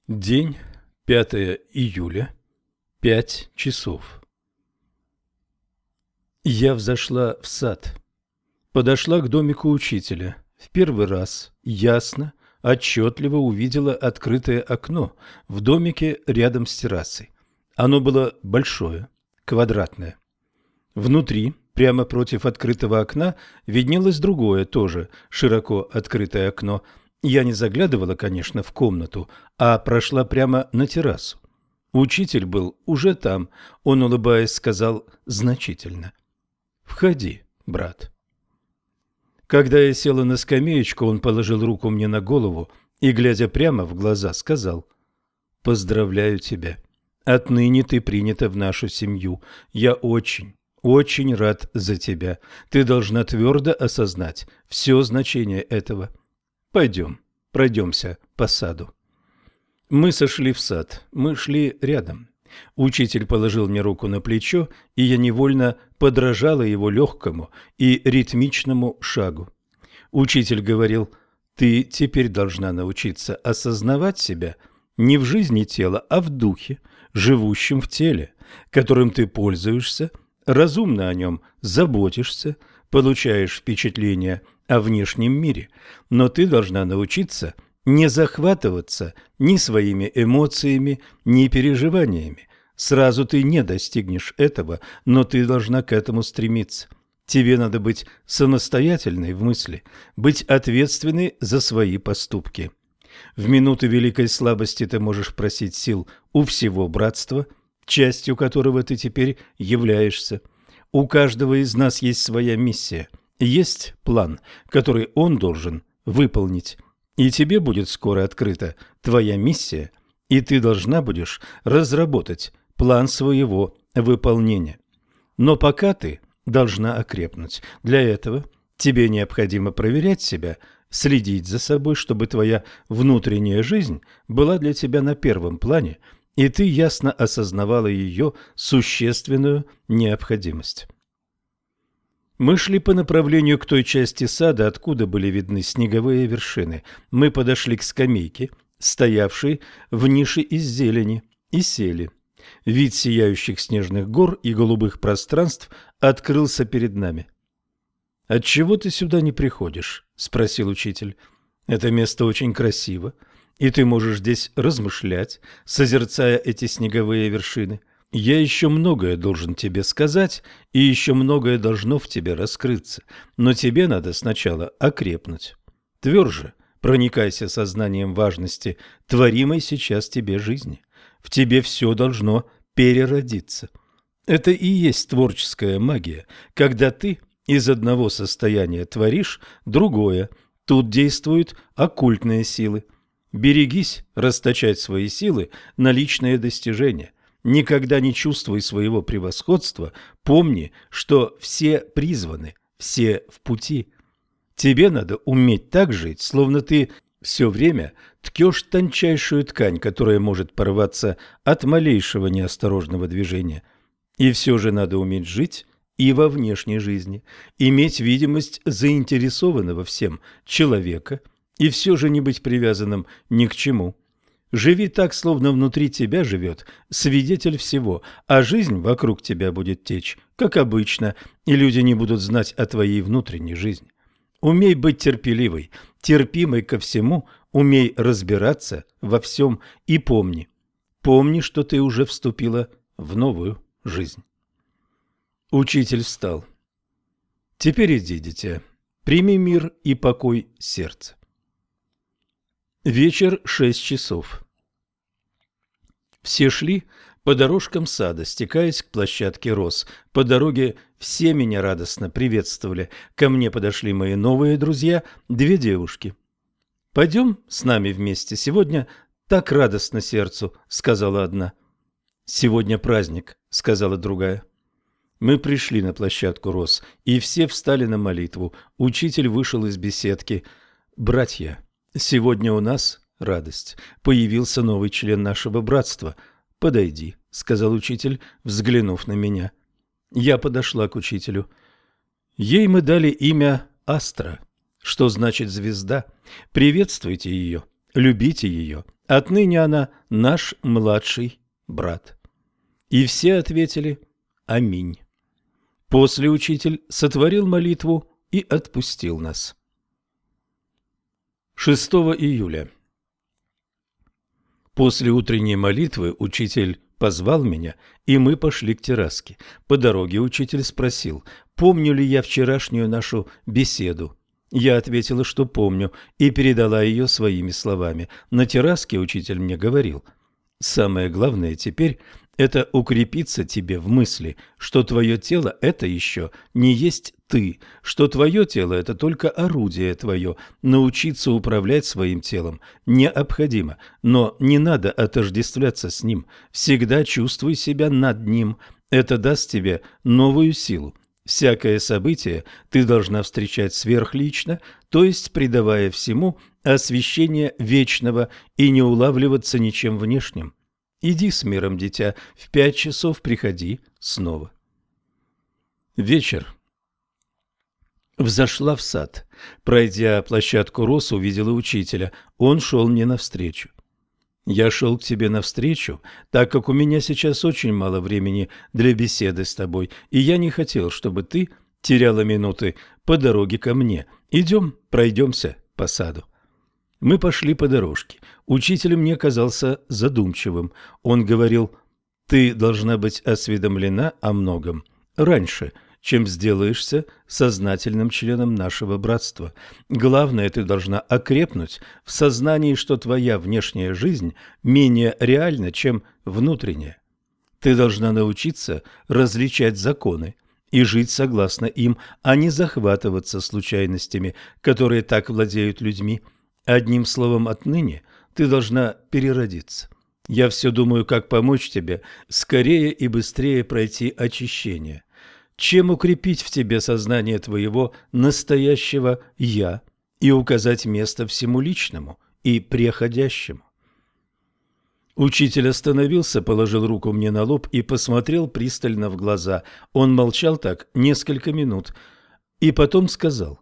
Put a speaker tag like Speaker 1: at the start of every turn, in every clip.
Speaker 1: День 5 июля, 5 часов. Я взошла в сад. Подошла к домику учителя. В первый раз ясно, отчетливо увидела открытое окно в домике рядом с террасой. Оно было большое, квадратное. Внутри, прямо против открытого окна, виднелось другое, тоже широко открытое окно. Я не заглядывала, конечно, в комнату, а прошла прямо на террасу. Учитель был уже там. Он, улыбаясь, сказал значительно: «Входи, брат». Когда я села на скамеечку, он положил руку мне на голову и, глядя прямо в глаза, сказал: «Поздравляю тебя. Отныне ты принята в нашу семью. Я очень, очень рад за тебя. Ты должна твердо осознать все значение этого. Пойдем, пройдемся по саду». Мы сошли в сад, мы шли рядом. Учитель положил мне руку на плечо, и я невольно подражала его легкому и ритмичному шагу. Учитель говорил: «Ты теперь должна научиться осознавать себя не в жизни тела, а в духе, живущем в теле, которым ты пользуешься, разумно о нем заботишься, получаешь впечатление о внешнем мире, но ты должна научиться не захватываться ни своими эмоциями, ни переживаниями. Сразу ты не достигнешь этого, но ты должна к этому стремиться. Тебе надо быть самостоятельной в мысли, быть ответственной за свои поступки. В минуты великой слабости ты можешь просить сил у всего братства, частью которого ты теперь являешься. У каждого из нас есть своя миссия, есть план, который он должен выполнить. И тебе будет скоро открыта твоя миссия, и ты должна будешь разработать план своего выполнения. Но пока ты должна окрепнуть. Для этого тебе необходимо проверять себя, следить за собой, чтобы твоя внутренняя жизнь была для тебя на первом плане, и ты ясно осознавала ее существенную необходимость. Мы шли по направлению к той части сада, откуда были видны снеговые вершины. Мы подошли к скамейке, стоявшей в нише из зелени, и сели. Вид сияющих снежных гор и голубых пространств открылся перед нами. «Отчего ты сюда не приходишь?» – спросил учитель. «Это место очень красиво, и ты можешь здесь размышлять, созерцая эти снеговые вершины. Я еще многое должен тебе сказать, и еще многое должно в тебе раскрыться, но тебе надо сначала окрепнуть. Тверже проникайся сознанием важности творимой сейчас тебе жизни. В тебе все должно переродиться. Это и есть творческая магия, когда ты из одного состояния творишь другое. Тут действуют оккультные силы. Берегись расточать свои силы на личные достижения. Никогда не чувствуй своего превосходства, помни, что все призваны, все в пути. Тебе надо уметь так жить, словно ты все время ткешь тончайшую ткань, которая может порваться от малейшего неосторожного движения. И все же надо уметь жить и во внешней жизни, иметь видимость заинтересованного всем человека и все же не быть привязанным ни к чему. Живи так, словно внутри тебя живет свидетель всего, а жизнь вокруг тебя будет течь, как обычно, и люди не будут знать о твоей внутренней жизни. Умей быть терпеливой, терпимой ко всему, умей разбираться во всем и помни. Помни, что ты уже вступила в новую жизнь. Учитель встал. Теперь иди, дитя, прими мир и покой сердца. Вечер, 6 часов. Все шли по дорожкам сада, стекаясь к площадке роз. По дороге все меня радостно приветствовали. Ко мне подошли мои новые друзья, 2 девушки. «Пойдем с нами вместе, сегодня так радостно сердцу», — сказала одна. «Сегодня праздник», — сказала другая. Мы пришли на площадку роз, и все встали на молитву. Учитель вышел из беседки. «Братья, сегодня у нас радость. Появился новый член нашего братства. Подойди», — сказал учитель, взглянув на меня. Я подошла к учителю. Ей мы дали имя Астра, что значит звезда. Приветствуйте ее. Любите ее. Отныне она наш младший брат». И все ответили «Аминь». После учитель сотворил молитву и отпустил нас. 6 июля. После утренней молитвы учитель позвал меня, и мы пошли к терраске. По дороге учитель спросил, помню ли я вчерашнюю нашу беседу. Я ответила, что помню, и передала ее своими словами. На терраске учитель мне говорил: «Самое главное теперь – это укрепиться тебе в мысли, что твое тело – это еще не есть ты, что твое тело – это только орудие твое. Научиться управлять своим телом необходимо, но не надо отождествляться с ним. Всегда чувствуй себя над ним. Это даст тебе новую силу. Всякое событие ты должна встречать сверхлично, то есть придавая всему освещение вечного и не улавливаться ничем внешним. Иди с миром, дитя, в 5 часов приходи снова». Вечер. Взошла в сад. Пройдя площадку роз, увидела учителя. Он шел мне навстречу. «Я шел к тебе навстречу, так как у меня сейчас очень мало времени для беседы с тобой, и я не хотел, чтобы ты теряла минуты по дороге ко мне. Идем, пройдемся по саду». Мы пошли по дорожке. Учитель мне казался задумчивым. Он говорил: «Ты должна быть осведомлена о многом раньше, чем сделаешься сознательным членом нашего братства. Главное, ты должна окрепнуть в сознании, что твоя внешняя жизнь менее реальна, чем внутренняя. Ты должна научиться различать законы и жить согласно им, а не захватываться случайностями, которые так владеют людьми. Одним словом, отныне ты должна переродиться. Я все думаю, как помочь тебе скорее и быстрее пройти очищение. Чем укрепить в тебе сознание твоего настоящего «я» и указать место всему личному и преходящему». Учитель остановился, положил руку мне на лоб и посмотрел пристально в глаза. Он молчал так несколько минут и потом сказал: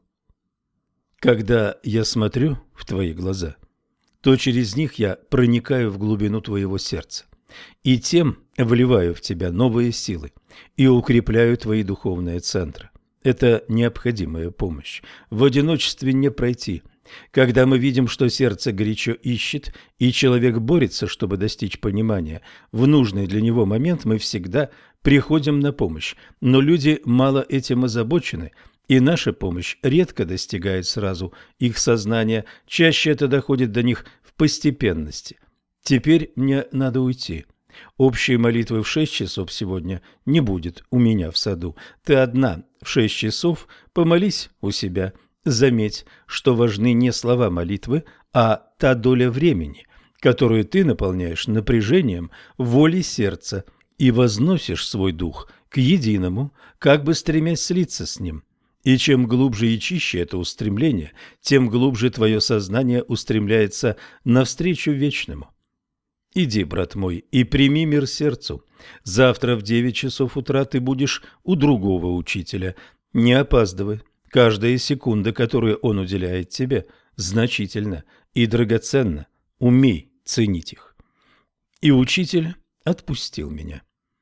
Speaker 1: «Когда я смотрю в твои глаза, то через них я проникаю в глубину твоего сердца и тем вливаю в тебя новые силы и укрепляю твои духовные центры. Это необходимая помощь. В одиночестве не пройти. Когда мы видим, что сердце горячо ищет, и человек борется, чтобы достичь понимания, в нужный для него момент мы всегда приходим на помощь. Но люди мало этим озабочены, и наша помощь редко достигает сразу их сознания, чаще это доходит до них в постепенности. Теперь мне надо уйти. Общей молитвы в 6 часов сегодня не будет у меня в саду. Ты одна в 6 часов помолись у себя. Заметь, что важны не слова молитвы, а та доля времени, которую ты наполняешь напряжением воли сердца и возносишь свой дух к единому, как бы стремясь слиться с ним. И чем глубже и чище это устремление, тем глубже твое сознание устремляется навстречу вечному. Иди, брат мой, и прими мир сердцу. Завтра в 9 часов утра ты будешь у другого учителя. Не опаздывай. Каждая секунда, которую он уделяет тебе, значительна и драгоценна. Умей ценить их». И учитель отпустил меня.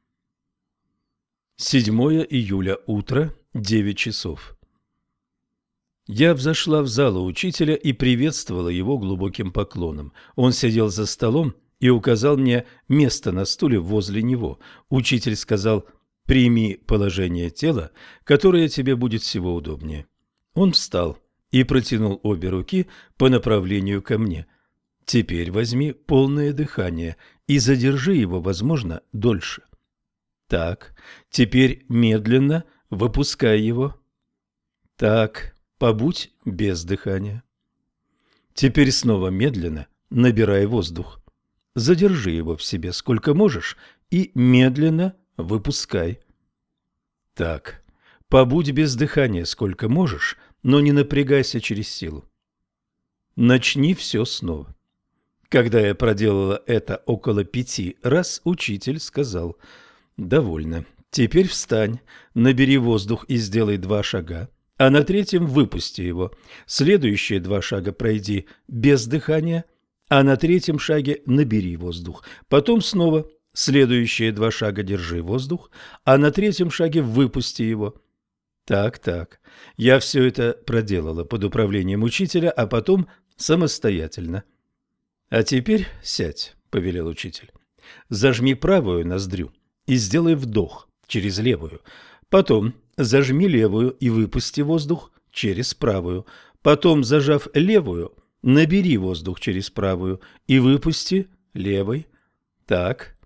Speaker 1: 7 июля, утро, 9 часов. Я взошла в залу учителя и приветствовала его глубоким поклоном. Он сидел за столом и указал мне место на стуле возле него. Учитель сказал: «Прими положение тела, которое тебе будет всего удобнее». Он встал и протянул обе руки по направлению ко мне. «Теперь возьми полное дыхание и задержи его, возможно, дольше. Так, теперь медленно выпускай его. Так, побудь без дыхания. Теперь снова медленно набирай воздух. Задержи его в себе сколько можешь и медленно выпускай. Так, побудь без дыхания сколько можешь, но не напрягайся через силу. Начни все снова». Когда я проделала это около 5 раз, учитель сказал: «Довольно. Теперь встань, набери воздух и сделай 2 шага, а на 3-м выпусти его. Следующие 2 шага пройди без дыхания, а на третьем шаге набери воздух. Потом снова следующие 2 шага держи воздух, а на третьем шаге выпусти его. Так. Я все это проделала под управлением учителя, а потом самостоятельно. А теперь сядь, повелел учитель. Зажми правую ноздрю и сделай вдох через левую. Потом зажми левую и выпусти воздух через правую. Потом, зажав левую, набери воздух через правую и выпусти левой. Так.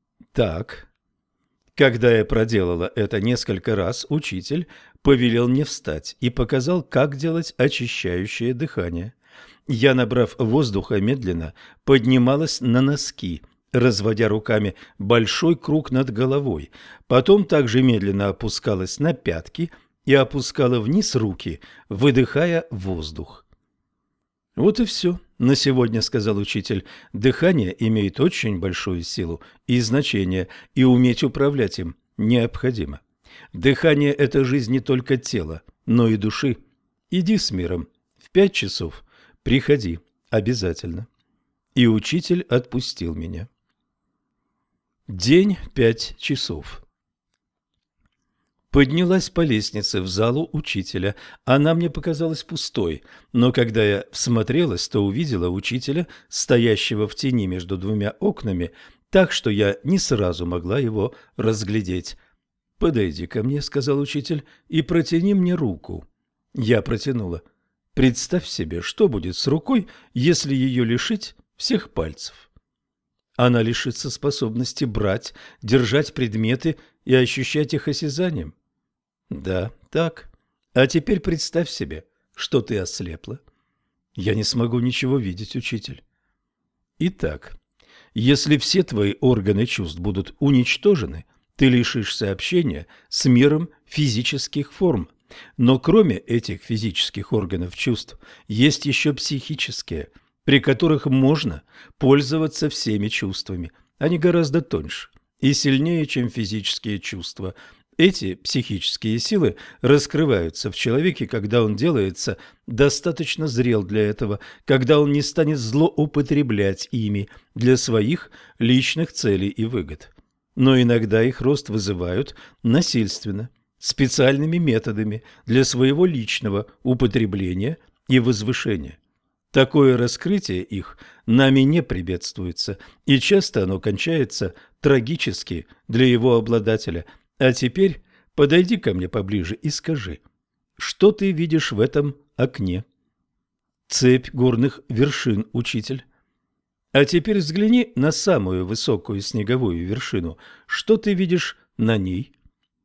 Speaker 1: Когда я проделала это несколько раз, учитель повелел мне встать и показал, как делать очищающее дыхание. Я, набрав воздуха, медленно поднималась на носки, разводя руками большой круг над головой. Потом также медленно опускалась на пятки и опускала вниз руки, выдыхая воздух. «Вот и все на сегодня», — сказал учитель. «Дыхание имеет очень большую силу и значение, и уметь управлять им необходимо. Дыхание — это жизнь не только тела, но и души. Иди с миром. В 5 часов приходи обязательно». И учитель отпустил меня. День 5 часов. Поднялась по лестнице в залу учителя. Она мне показалась пустой, но когда я всмотрелась, то увидела учителя, стоящего в тени между 2 окнами, так что я не сразу могла его разглядеть. «Подойди ко мне», — сказал учитель, — «и протяни мне руку». Я протянула. Представь себе, что будет с рукой, если ее лишить всех пальцев. Она лишится способности брать, держать предметы и ощущать их осязанием. Да, так. А теперь представь себе, что ты ослепла. Я не смогу ничего видеть, учитель. Итак, если все твои органы чувств будут уничтожены, ты лишишься общения с миром физических форм. Но кроме этих физических органов чувств, есть еще психические, при которых можно пользоваться всеми чувствами. Они гораздо тоньше и сильнее, чем физические чувства. Эти психические силы раскрываются в человеке, когда он делается достаточно зрел для этого, когда он не станет злоупотреблять ими для своих личных целей и выгод. Но иногда их рост вызывают насильственно, специальными методами для своего личного употребления и возвышения. Такое раскрытие их нами не приветствуется, и часто оно кончается трагически для его обладателя. А теперь подойди ко мне поближе и скажи, что ты видишь в этом окне? Цепь горных вершин, учитель. А теперь взгляни на самую высокую снеговую вершину. Что ты видишь на ней?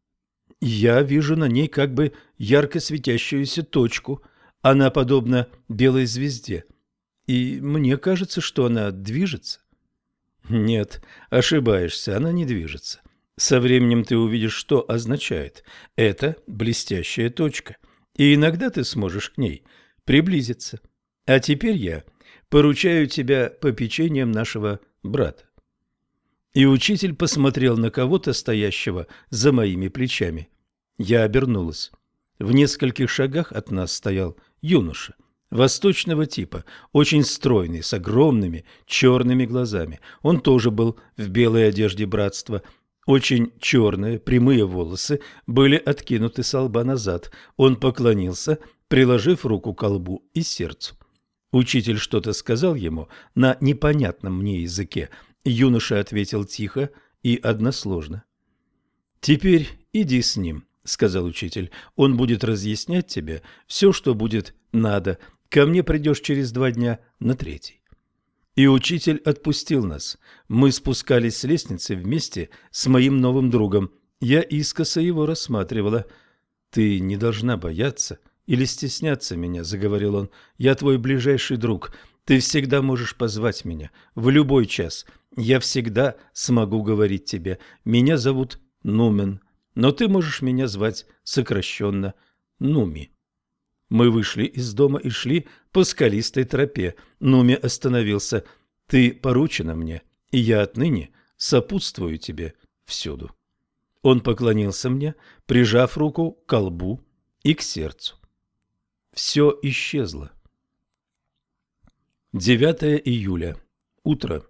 Speaker 1: Я вижу на ней как бы ярко светящуюся точку. Она подобна белой звезде. И мне кажется, что она движется. Нет, ошибаешься, она не движется. Со временем ты увидишь, что означает. Это блестящая точка. И иногда ты сможешь к ней приблизиться. А теперь я поручаю тебя попечением нашего брата. И учитель посмотрел на кого-то, стоящего за моими плечами. Я обернулась. В нескольких шагах от нас стоял юноша, восточного типа, очень стройный, с огромными черными глазами. Он тоже был в белой одежде братства. Очень черные, прямые волосы были откинуты со лба назад. Он поклонился, приложив руку к лбу и сердцу. Учитель что-то сказал ему на непонятном мне языке. Юноша ответил тихо и односложно. «Теперь иди с ним», — сказал учитель. «Он будет разъяснять тебе все, что будет надо. Ко мне придешь через 2 дня на 3-й». И учитель отпустил нас. Мы спускались с лестницы вместе с моим новым другом. Я искоса его рассматривала. «Ты не должна бояться или стесняться меня», — заговорил он. «Я твой ближайший друг. Ты всегда можешь позвать меня в любой час. Я всегда смогу говорить тебе. Меня зовут Нумен, но ты можешь меня звать сокращенно Нуми». Мы вышли из дома и шли по скалистой тропе. Нуми остановился. «Ты поручена мне, и я отныне сопутствую тебе всюду». Он поклонился мне, прижав руку к колбу и к сердцу. Все исчезло. 9 июля. Утро.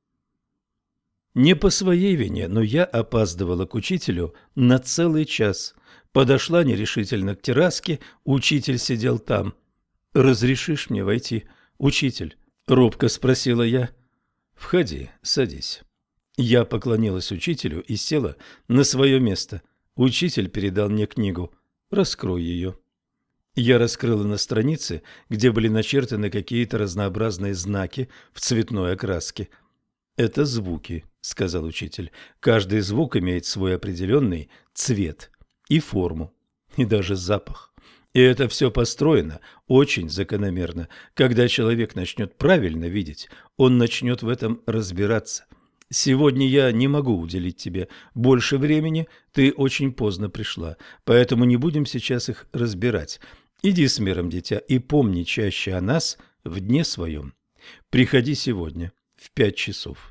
Speaker 1: Не по своей вине, но я опаздывала к учителю на целый час. Подошла нерешительно к терраске, учитель сидел там. «Разрешишь мне войти, учитель?» – робко спросила я. «Входи, садись». Я поклонилась учителю и села на свое место. Учитель передал мне книгу. «Раскрой ее». Я раскрыла на странице, где были начертаны какие-то разнообразные знаки в цветной окраске. «Это звуки», — сказал учитель. «Каждый звук имеет свой определенный цвет и форму, и даже запах. И это все построено очень закономерно. Когда человек начнет правильно видеть, он начнет в этом разбираться. Сегодня я не могу уделить тебе больше времени, ты очень поздно пришла, поэтому не будем сейчас их разбирать. Иди с миром, дитя, и помни чаще о нас в дне своем. Приходи сегодня в 5 часов».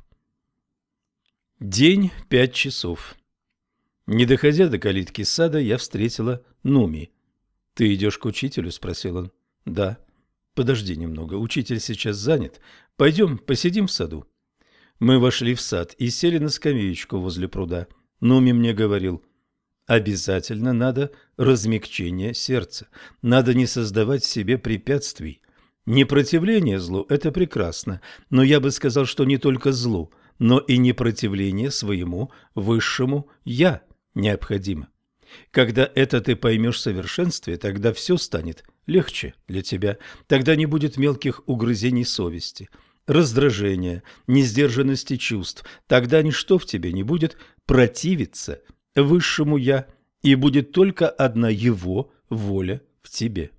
Speaker 1: День 5 часов. Не доходя до калитки сада, я встретила Нуми. «Ты идешь к учителю?» – спросил он. «Да». «Подожди немного, учитель сейчас занят. Пойдем посидим в саду». Мы вошли в сад и сели на скамеечку возле пруда. Нуми мне говорил: «Обязательно надо размягчение сердца. Надо не создавать себе препятствий. Непротивление злу – это прекрасно, но я бы сказал, что не только злу, но и непротивление своему высшему «я» необходимо. Когда это ты поймешь в совершенстве, тогда все станет легче для тебя. Тогда не будет мелких угрызений совести, раздражения, несдержанности чувств. Тогда ничто в тебе не будет противиться высшему «я», и будет только одна его воля в тебе.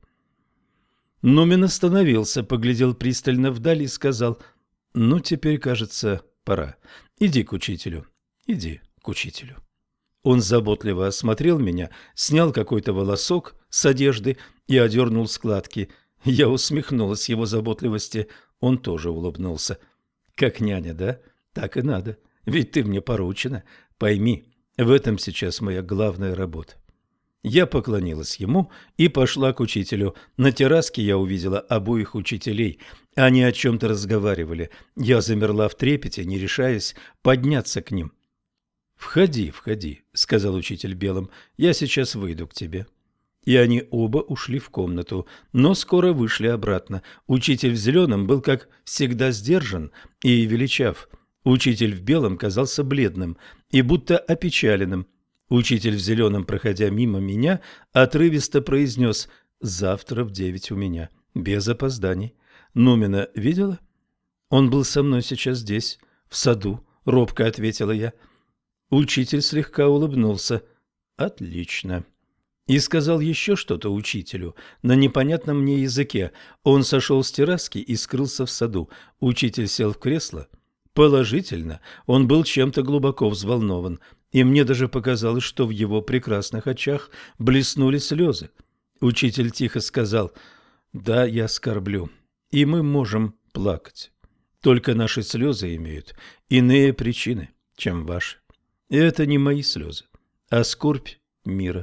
Speaker 1: Нумен остановился, поглядел пристально вдаль и сказал: «Ну, теперь, кажется, пора. Иди к учителю, иди к учителю». Он заботливо осмотрел меня, снял какой-то волосок с одежды и одернул складки. Я усмехнулась его заботливости, он тоже улыбнулся. «Как няня, да? Так и надо. Ведь ты мне поручена. Пойми, в этом сейчас моя главная работа». Я поклонилась ему и пошла к учителю. На терраске я увидела обоих учителей. Они о чем-то разговаривали. Я замерла в трепете, не решаясь подняться к ним. «Входи, входи», — сказал учитель белым, — «я сейчас выйду к тебе». И они оба ушли в комнату, но скоро вышли обратно. Учитель в зеленом был, как всегда, сдержан и величав. Учитель в белом казался бледным и будто опечаленным. Учитель в зеленом, проходя мимо меня, отрывисто произнес: «Завтра в 9 у меня, без опозданий». «Нумена видела?» «Он был со мной сейчас здесь, в саду», — робко ответила я. Учитель слегка улыбнулся. «Отлично». И сказал еще что-то учителю на непонятном мне языке. Он сошел с терраски и скрылся в саду. Учитель сел в кресло. Положительно, он был чем-то глубоко взволнован, и мне даже показалось, что в его прекрасных очах блеснули слезы. Учитель тихо сказал: «Да, я скорблю, и мы можем плакать. Только наши слезы имеют иные причины, чем ваши. И это не мои слезы, а скорбь мира».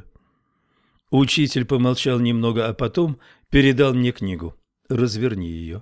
Speaker 1: Учитель помолчал немного, а потом передал мне книгу. «Разверни ее».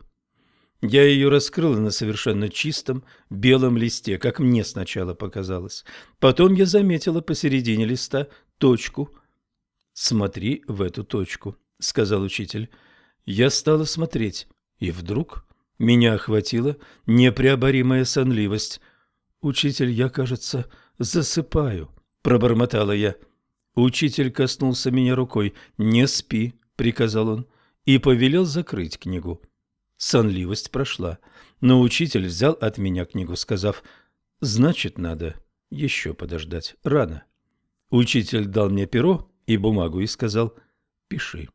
Speaker 1: Я ее раскрыла на совершенно чистом белом листе, как мне сначала показалось. Потом я заметила посередине листа точку. «Смотри в эту точку», — сказал учитель. Я стала смотреть, и вдруг меня охватила непреоборимая сонливость. «Учитель, я, кажется, засыпаю», — пробормотала я. Учитель коснулся меня рукой. «Не спи», — приказал он, и повелел закрыть книгу. Сонливость прошла, но учитель взял от меня книгу, сказав: «Значит, надо еще подождать, рано». Учитель дал мне перо и бумагу и сказал: «Пиши».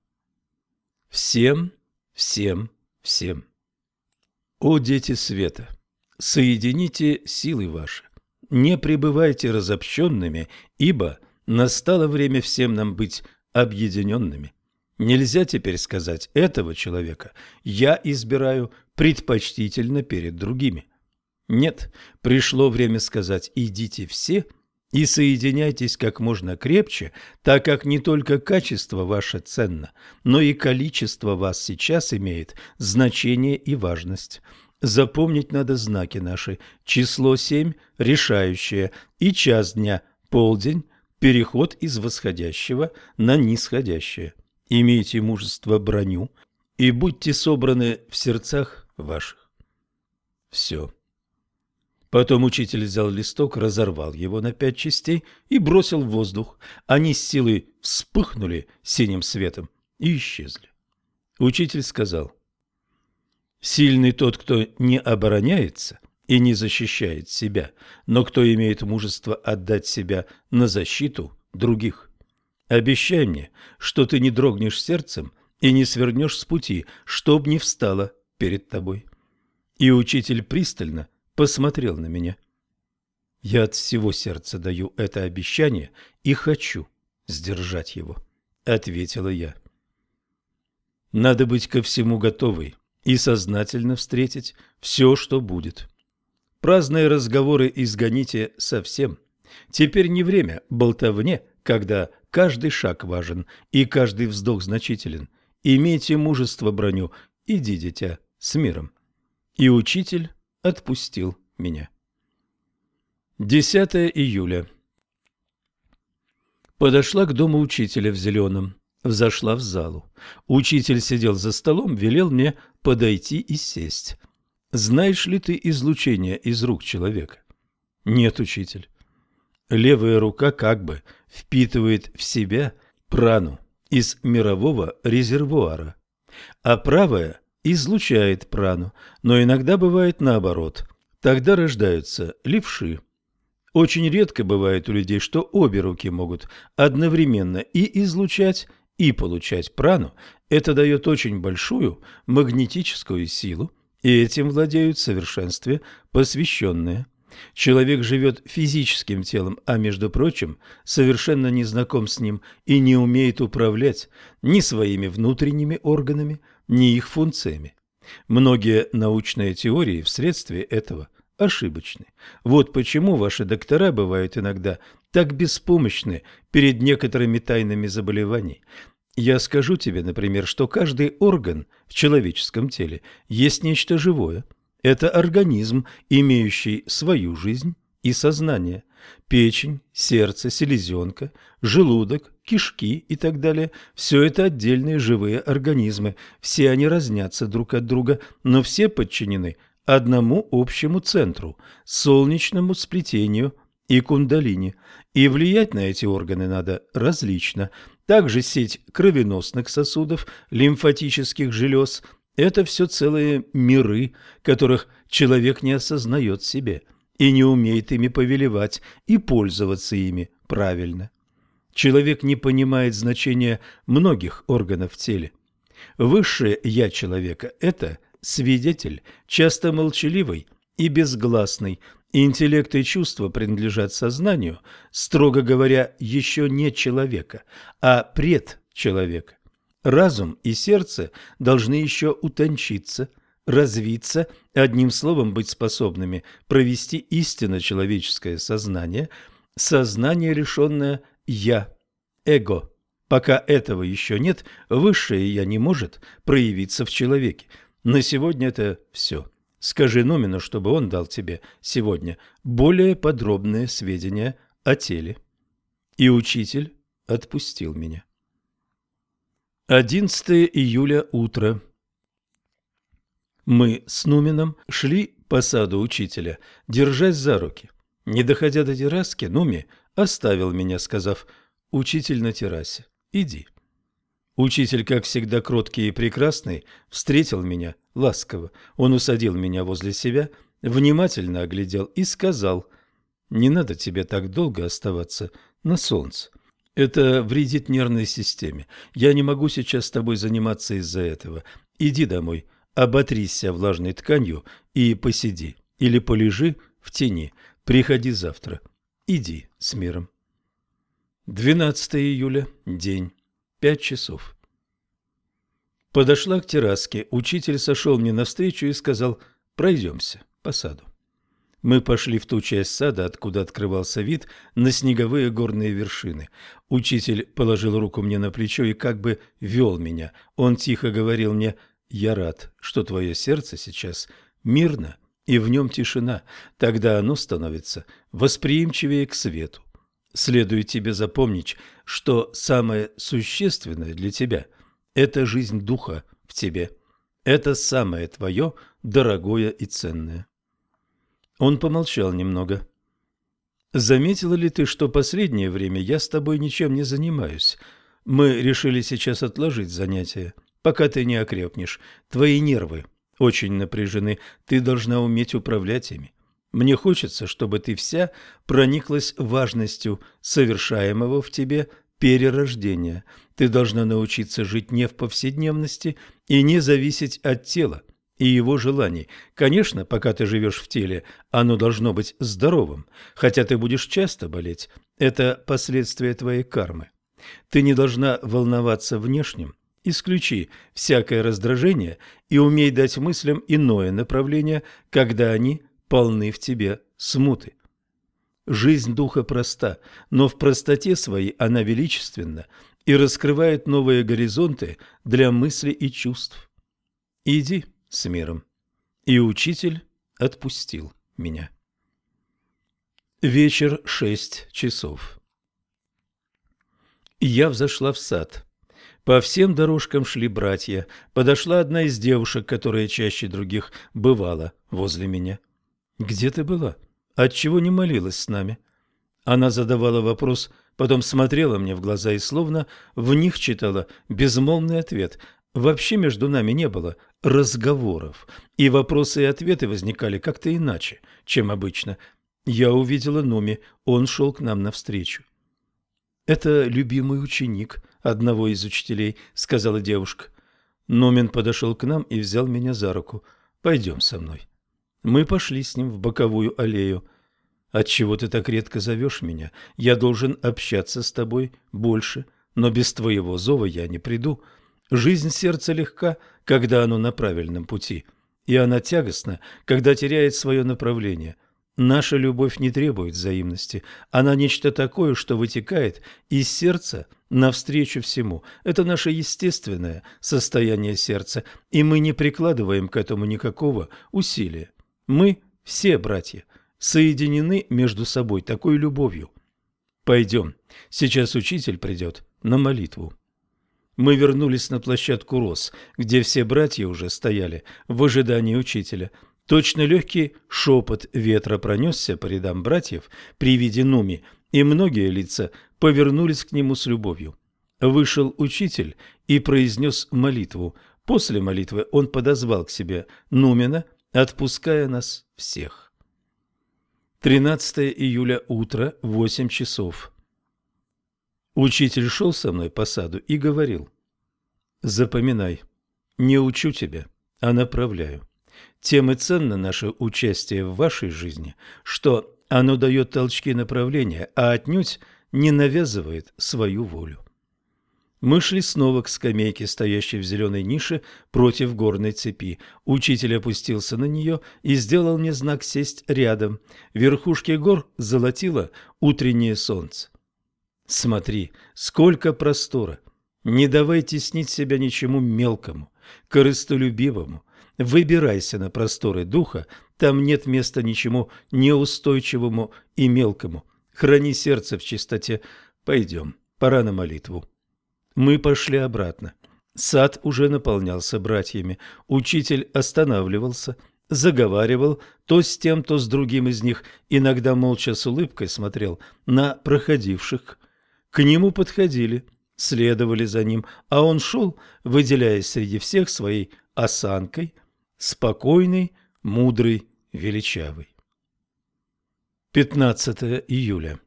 Speaker 1: Всем, всем, всем. О, дети света, соедините силы ваши, не пребывайте разобщенными, ибо настало время всем нам быть объединенными. Нельзя теперь сказать: этого человека я избираю предпочтительно перед другими. Нет, пришло время сказать: идите все и соединяйтесь как можно крепче, так как не только качество ваше ценно, но и количество вас сейчас имеет значение и важность. Запомнить надо знаки наши. Число 7 – решающее, и час дня – полдень, переход из восходящего на нисходящее. Имейте мужество броню и будьте собраны в сердцах ваших. Все. Потом учитель взял листок, разорвал его на 5 частей и бросил в воздух. Они с силой вспыхнули синим светом и исчезли. Учитель сказал: «Сильный тот, кто не обороняется и не защищает себя, но кто имеет мужество отдать себя на защиту других. Обещай мне, что ты не дрогнешь сердцем и не свернешь с пути, чтоб не встало перед тобой». И учитель пристально посмотрел на меня. Я от всего сердца даю это обещание и хочу сдержать его, ответила я. Надо быть ко всему готовой и сознательно встретить все, что будет. Праздные разговоры изгоните совсем. Теперь не время болтовне, когда каждый шаг важен и каждый вздох значителен. Имейте мужество броню, иди, дитя, с миром. И учитель отпустил меня. 10 июля. Подошла к дому учителя в зеленом, взошла в залу. Учитель сидел за столом, велел мне подойти и сесть. Знаешь ли ты излучение из рук человека? Нет, учитель. Левая рука как бы впитывает в себя прану из мирового резервуара, а правая излучает прану, но иногда бывает наоборот. Тогда рождаются левши. Очень редко бывает у людей, что обе руки могут одновременно и излучать, и получать прану. Это дает очень большую магнетическую силу, и этим владеют в совершенстве посвященные. Человек живет физическим телом, а, между прочим, совершенно не знаком с ним и не умеет управлять ни своими внутренними органами, ни их функциями. Многие научные теории вследствие этого ошибочны. Вот почему ваши доктора бывают иногда так беспомощны перед некоторыми тайнами заболеваний. Я скажу тебе, например, что каждый орган в человеческом теле есть нечто живое. Это организм, имеющий свою жизнь и сознание. Печень, сердце, селезенка, желудок, кишки и так далее – все это отдельные живые организмы. Все они разнятся друг от друга, но все подчинены одному общему центру – солнечному сплетению и кундалини. И влиять на эти органы надо различно. Также сеть кровеносных сосудов, лимфатических желез – это все целые миры, которых человек не осознает себе и не умеет ими повелевать и пользоваться ими правильно. Человек не понимает значения многих органов в теле. Высшее «я» человека – это свидетель, часто молчаливый и безгласный. Интеллект и чувства принадлежат сознанию, строго говоря, еще не человека, а предчеловека. Разум и сердце должны еще утончиться, развиться, одним словом быть способными провести истинно человеческое сознание, сознание, лишенное «я», эго. Пока этого еще нет, высшее «я» не может проявиться в человеке. На сегодня это все. Скажи Нумину, чтобы он дал тебе сегодня более подробные сведения о теле. И учитель отпустил меня. 11 июля, утро. Мы с Нумином шли по саду учителя, держась за руки. Не доходя до терраски, Нуми оставил меня, сказав: «Учитель на террасе, иди». Учитель, как всегда кроткий и прекрасный, встретил меня ласково. Он усадил меня возле себя, внимательно оглядел и сказал: «Не надо тебе так долго оставаться на солнце. Это вредит нервной системе. Я не могу сейчас с тобой заниматься из-за этого. Иди домой, оботрися влажной тканью и посиди. Или полежи в тени. Приходи завтра. Иди с миром». 12 июля. День. 5 часов. Подошла к терраске. Учитель сошел мне навстречу и сказал: «Пройдемся по саду». Мы пошли в ту часть сада, откуда открывался вид на снеговые горные вершины. Учитель положил руку мне на плечо и как бы вел меня. Он тихо говорил мне: «Я рад, что твое сердце сейчас мирно и в нем тишина. Тогда оно становится восприимчивее к свету. Следует тебе запомнить, что самое существенное для тебя – это жизнь духа в тебе. Это самое твое дорогое и ценное». Он помолчал немного. «Заметила ли ты, что последнее время я с тобой ничем не занимаюсь? Мы решили сейчас отложить занятия, пока ты не окрепнешь. Твои нервы очень напряжены, ты должна уметь управлять ими. Мне хочется, чтобы ты вся прониклась важностью совершаемого в тебе перерождения. Ты должна научиться жить не в повседневности и не зависеть от тела и его желаний. Конечно, пока ты живешь в теле, оно должно быть здоровым, хотя ты будешь часто болеть. Это последствия твоей кармы. Ты не должна волноваться внешним. Исключи всякое раздражение и умей дать мыслям иное направление, когда они полны в тебе смуты. Жизнь духа проста, но в простоте своей она величественна и раскрывает новые горизонты для мыслей и чувств. Иди с миром. И учитель отпустил меня. Вечер, 6 часов. Я взошла в сад. По всем дорожкам шли братья. Подошла одна из девушек, которая чаще других бывала возле меня. «Где ты была? Отчего не молилась с нами?» Она задавала вопрос, потом смотрела мне в глаза и словно в них читала безмолвный ответ. Вообще между нами не было разговоров, и вопросы и ответы возникали как-то иначе, чем обычно. Я увидела Нуми, он шел к нам навстречу. «Это любимый ученик одного из учителей», — сказала девушка. Нумин подошел к нам и взял меня за руку. «Пойдем со мной». Мы пошли с ним в боковую аллею. «Отчего ты так редко зовешь меня? Я должен общаться с тобой больше, но без твоего зова я не приду. Жизнь сердца легка, когда оно на правильном пути, и она тягостна, когда теряет свое направление. Наша любовь не требует взаимности, она нечто такое, что вытекает из сердца навстречу всему. Это наше естественное состояние сердца, и мы не прикладываем к этому никакого усилия. Мы все братья, соединены между собой такой любовью. Пойдем, сейчас учитель придет на молитву». Мы вернулись на площадку роз, где все братья уже стояли в ожидании учителя. Точно легкий шепот ветра пронесся по рядам братьев при виде Нуми, и многие лица повернулись к нему с любовью. Вышел учитель и произнес молитву. После молитвы он подозвал к себе Нумина, отпуская нас всех. 13 июля, утро, 8 часов. Учитель шел со мной по саду и говорил: «Запоминай, не учу тебя, а направляю. Тем и ценно наше участие в вашей жизни, что оно дает толчки направления, а отнюдь не навязывает свою волю». Мы шли снова к скамейке, стоящей в зеленой нише против горной цепи. Учитель опустился на нее и сделал мне знак сесть рядом. Верхушки гор золотило утреннее солнце. Смотри, сколько простора! Не давай теснить себя ничему мелкому, корыстолюбивому. Выбирайся на просторы духа, там нет места ничему неустойчивому и мелкому. Храни сердце в чистоте. Пойдем, пора на молитву. Мы пошли обратно. Сад уже наполнялся братьями. Учитель останавливался, заговаривал то с тем, то с другим из них, иногда молча с улыбкой смотрел на проходивших. К нему подходили, следовали за ним, а он шел, выделяясь среди всех своей осанкой, спокойный, мудрый, величавый. 15 июля.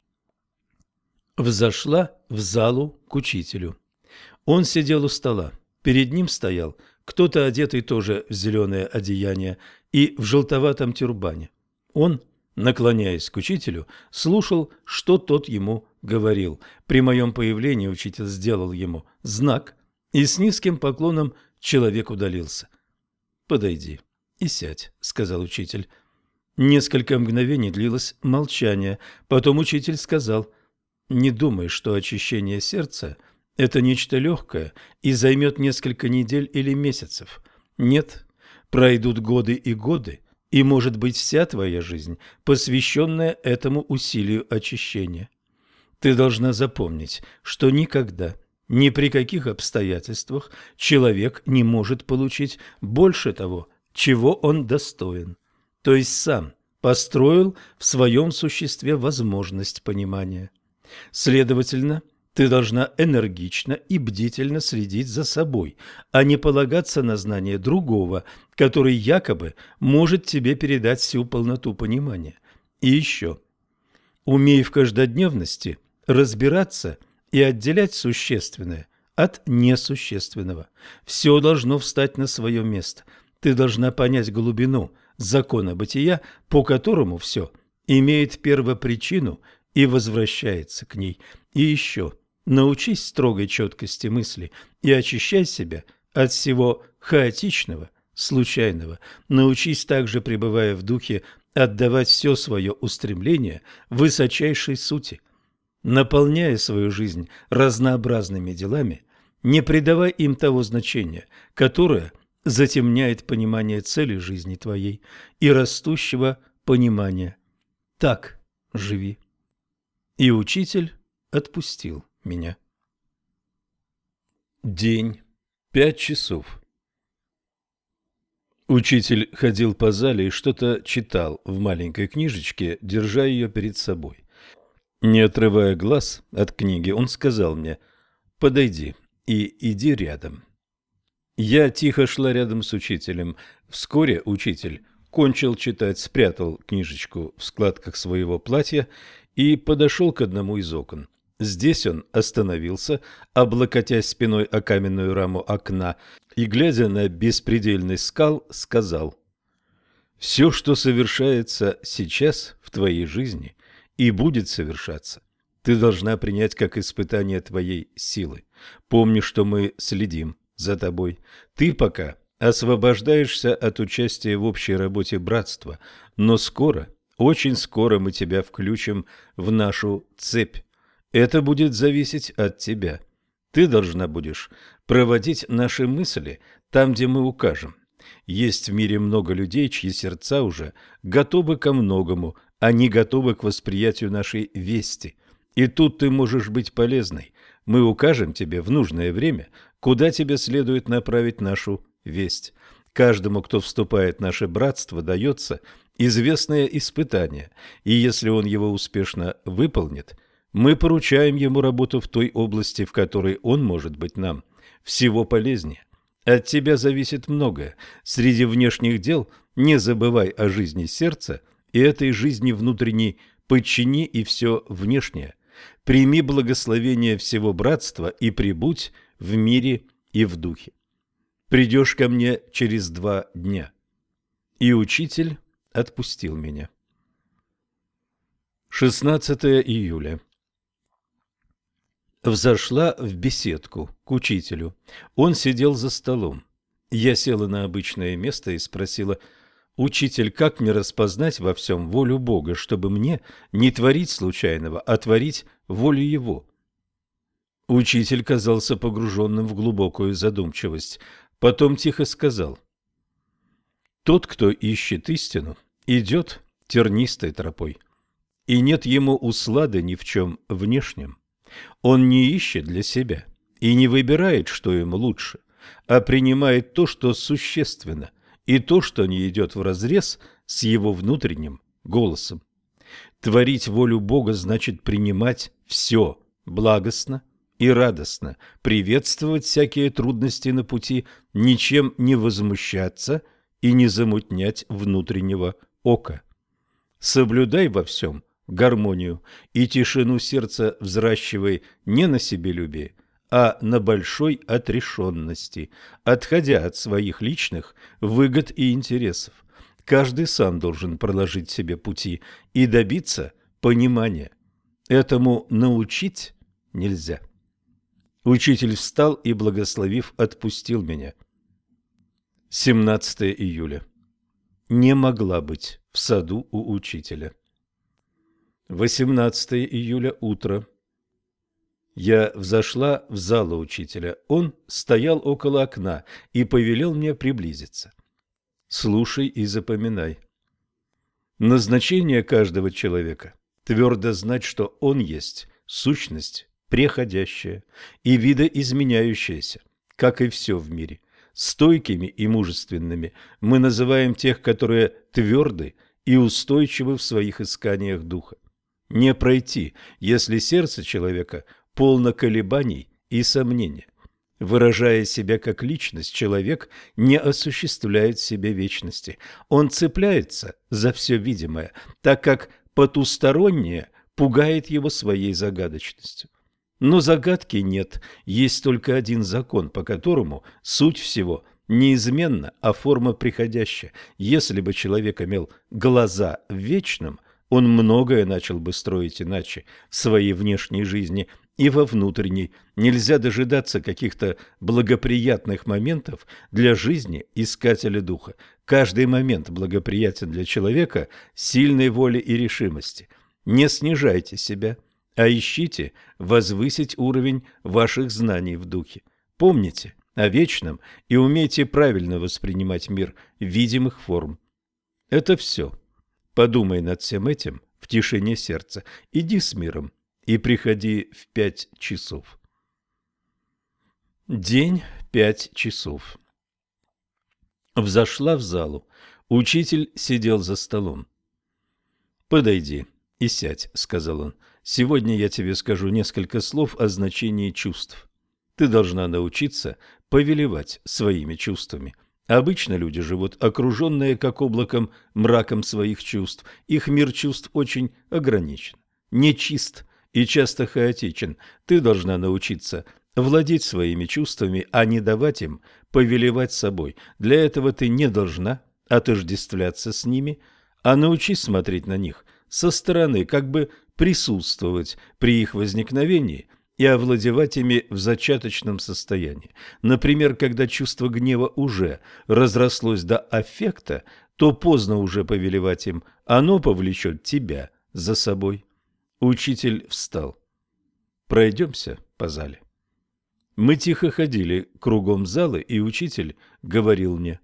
Speaker 1: Взошла в залу к учителю. Он сидел у стола. Перед ним стоял кто-то, одетый тоже в зеленое одеяние и в желтоватом тюрбане. Он, наклоняясь к учителю, слушал, что тот ему говорил. При моем появлении учитель сделал ему знак, и с низким поклоном человек удалился. «Подойди и сядь», — сказал учитель. Несколько мгновений длилось молчание. Потом учитель сказал: «Не думай, что очищение сердца – это нечто легкое и займет несколько недель или месяцев. Нет, пройдут годы и годы, и, может быть, вся твоя жизнь, посвященная этому усилию очищения. Ты должна запомнить, что никогда, ни при каких обстоятельствах человек не может получить больше того, чего он достоин. То есть сам построил в своем существе возможность понимания. Следовательно, ты должна энергично и бдительно следить за собой, а не полагаться на знание другого, который якобы может тебе передать всю полноту понимания. И еще, умей в каждодневности разбираться и отделять существенное от несущественного. Все должно встать на свое место. Ты должна понять глубину закона бытия, по которому все имеет первопричину и возвращается к ней. И еще, научись строгой четкости мысли и очищай себя от всего хаотичного, случайного. Научись также, пребывая в духе, отдавать все свое устремление высочайшей сути. Наполняя свою жизнь разнообразными делами, не придавай им того значения, которое затемняет понимание цели жизни твоей и растущего понимания. Так живи. И учитель отпустил меня. День. 5 часов. Учитель ходил по зале и что-то читал в маленькой книжечке, держа ее перед собой. Не отрывая глаз от книги, он сказал мне: «Подойди и иди рядом». Я тихо шла рядом с учителем. Вскоре учитель кончил читать, спрятал книжечку в складках своего платья и подошел к одному из окон. Здесь он остановился, облокотясь спиной о каменную раму окна, и, глядя на беспредельный скал, сказал: «Все, что совершается сейчас в твоей жизни и будет совершаться, ты должна принять как испытание твоей силы. Помни, что мы следим за тобой. Ты пока освобождаешься от участия в общей работе братства, но скоро, очень скоро мы тебя включим в нашу цепь. Это будет зависеть от тебя. Ты должна будешь проводить наши мысли там, где мы укажем. Есть в мире много людей, чьи сердца уже готовы ко многому, они готовы к восприятию нашей вести. И тут ты можешь быть полезной. Мы укажем тебе в нужное время, куда тебе следует направить нашу весть. Каждому, кто вступает в наше братство, дается известное испытание, и если он его успешно выполнит, мы поручаем ему работу в той области, в которой он может быть нам всего полезнее. От тебя зависит многое. Среди внешних дел не забывай о жизни сердца и этой жизни внутренней подчини и все внешнее. Прими благословение всего братства и пребудь в мире и в духе. Придешь ко мне через 2 дня». И учитель отпустил меня. 16 июля. Взошла в беседку к учителю. Он сидел за столом. Я села на обычное место и спросила: «Учитель, как мне распознать во всем волю Бога, чтобы мне не творить случайного, а творить волю Его?» Учитель казался погруженным в глубокую задумчивость. Потом тихо сказал: «Тот, кто ищет истину, идет тернистой тропой, и нет ему услады ни в чем внешнем. Он не ищет для себя и не выбирает, что ему лучше, а принимает то, что существенно, и то, что не идет вразрез с его внутренним голосом. Творить волю Бога значит принимать все благостно и радостно, приветствовать всякие трудности на пути, ничем не возмущаться и не замутнять внутреннего ока. Соблюдай во всем гармонию и тишину сердца взращивай не на себелюбии, а на большой отрешенности, отходя от своих личных выгод и интересов. Каждый сам должен проложить себе пути и добиться понимания. Этому научить нельзя». Учитель встал и, благословив, отпустил меня. 17 июля. не могла быть в саду у учителя. 18 июля, утро. Я взошла в зал учителя. Он стоял около окна и повелел мне приблизиться. Слушай и запоминай. Назначение каждого человека – твердо знать, что он есть сущность преходящая и видоизменяющаяся, как и все в мире. Стойкими и мужественными мы называем тех, которые тверды и устойчивы в своих исканиях духа. Не пройти, если сердце человека полно колебаний и сомнения. Выражая себя как личность, человек не осуществляет в себе вечности. Он цепляется за все видимое, так как потустороннее пугает его своей загадочностью. Но загадки нет, есть только один закон, по которому суть всего неизменна, а форма приходящая. Если бы человек имел глаза в вечном, он многое начал бы строить иначе в своей внешней жизни и во внутренней. Нельзя дожидаться каких-то благоприятных моментов для жизни искателя духа. Каждый момент благоприятен для человека сильной воли и решимости. Не снижайте себя, а ищите возвысить уровень ваших знаний в духе. Помните о вечном и умейте правильно воспринимать мир видимых форм. Это все. Подумай над всем этим в тишине сердца. Иди с миром и приходи в 5 часов. День 5 часов. Взошла в залу. Учитель сидел за столом. «Подойди и сядь», — сказал он. «Сегодня я тебе скажу несколько слов о значении чувств. Ты должна научиться повелевать своими чувствами. Обычно люди живут окруженные, как облаком, мраком своих чувств. Их мир чувств очень ограничен, нечист и часто хаотичен. Ты должна научиться владеть своими чувствами, а не давать им повелевать собой. Для этого ты не должна отождествляться с ними, а научись смотреть на них со стороны, как бы присутствовать при их возникновении и овладевать ими в зачаточном состоянии. Например, когда чувство гнева уже разрослось до аффекта, то поздно уже повелевать им, оно повлечет тебя за собой. Учитель встал. Пройдемся по зале. Мы тихо ходили кругом зала, и учитель говорил мне: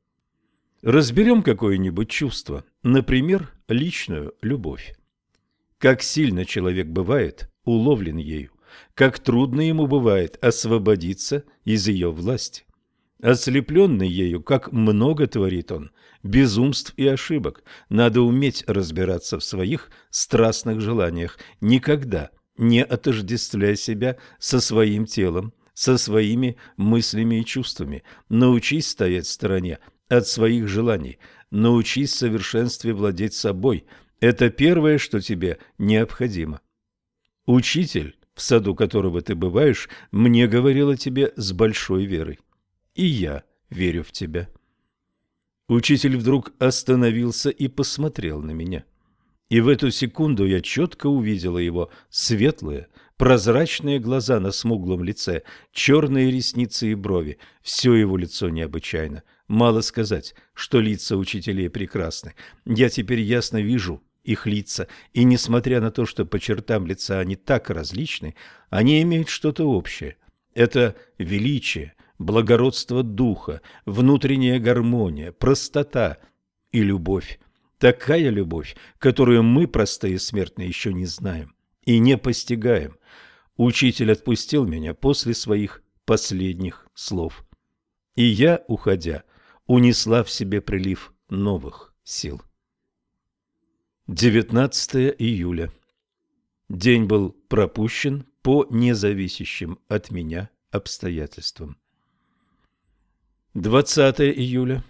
Speaker 1: разберем какое-нибудь чувство, например, личную любовь. Как сильно человек бывает уловлен ею, как трудно ему бывает освободиться из ее власти. Ослепленный ею, как много творит он безумств и ошибок. Надо уметь разбираться в своих страстных желаниях, никогда не отождествляя себя со своим телом, со своими мыслями и чувствами. Научись стоять в стороне от своих желаний, научись в совершенстве владеть собой. Это первое, что тебе необходимо. Учитель, в саду которого ты бываешь, мне говорил о тебе с большой верой. И я верю в тебя. Учитель вдруг остановился и посмотрел на меня. И в эту секунду я четко увидела его светлые, прозрачные глаза на смуглом лице, черные ресницы и брови. Все его лицо необычайно. Мало сказать, что лица учителей прекрасны. Я теперь ясно вижу их лица, и несмотря на то, что по чертам лица они так различны, они имеют что-то общее. Это величие, благородство духа, внутренняя гармония, простота и любовь. Такая любовь, которую мы, простые смертные, еще не знаем и не постигаем. Учитель отпустил меня после своих последних слов. И я, уходя, унесла в себе прилив новых сил. 19 июля. День был пропущен по независящим от меня обстоятельствам. 20 июля.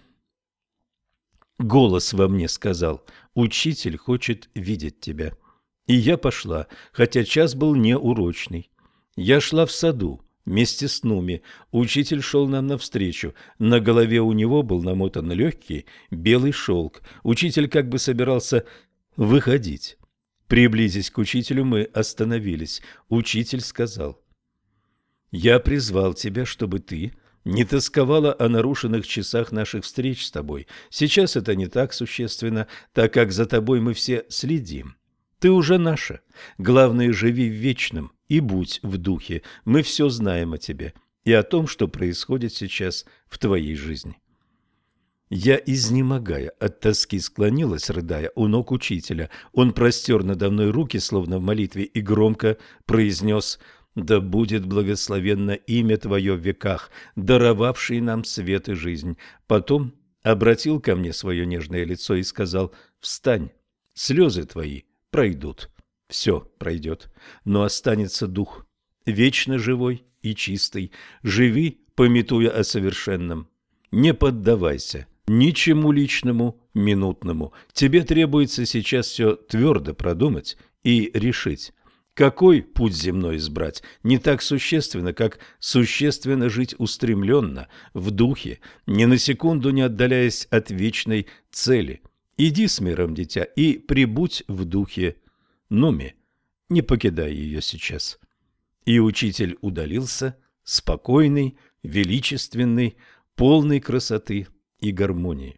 Speaker 1: Голос во мне сказал: «Учитель хочет видеть тебя». И я пошла, хотя час был неурочный. Я шла в саду вместе с Нуми. Учитель шел нам навстречу. На голове у него был намотан легкий белый шелк. Учитель как бы собирался выходить. Приблизясь к учителю, мы остановились. Учитель сказал: «Я призвал тебя, чтобы ты не тосковала о нарушенных часах наших встреч с тобой. Сейчас это не так существенно, так как за тобой мы все следим. Ты уже наша. Главное, живи в вечном и будь в духе. Мы все знаем о тебе и о том, что происходит сейчас в твоей жизни. Я, изнемогая от тоски, склонилась, рыдая, у ног учителя. Он простер надо мной руки, словно в молитве, и громко произнес: «Да будет благословенно имя Твое в веках, даровавший нам свет и жизнь». Потом обратил ко мне свое нежное лицо и сказал: «Встань, слезы твои пройдут, все пройдет, но останется дух, вечно живой и чистый. Живи, памятуя о совершенном. Не поддавайся ничему личному, минутному. Тебе требуется сейчас все твердо продумать и решить. Какой путь земной избрать, не так существенно, как существенно жить устремленно, в духе, ни на секунду не отдаляясь от вечной цели. Иди с миром, дитя, и прибудь в духе. Нуми, не покидай ее сейчас». И учитель удалился, спокойный, величественный, полный красоты и гармонии.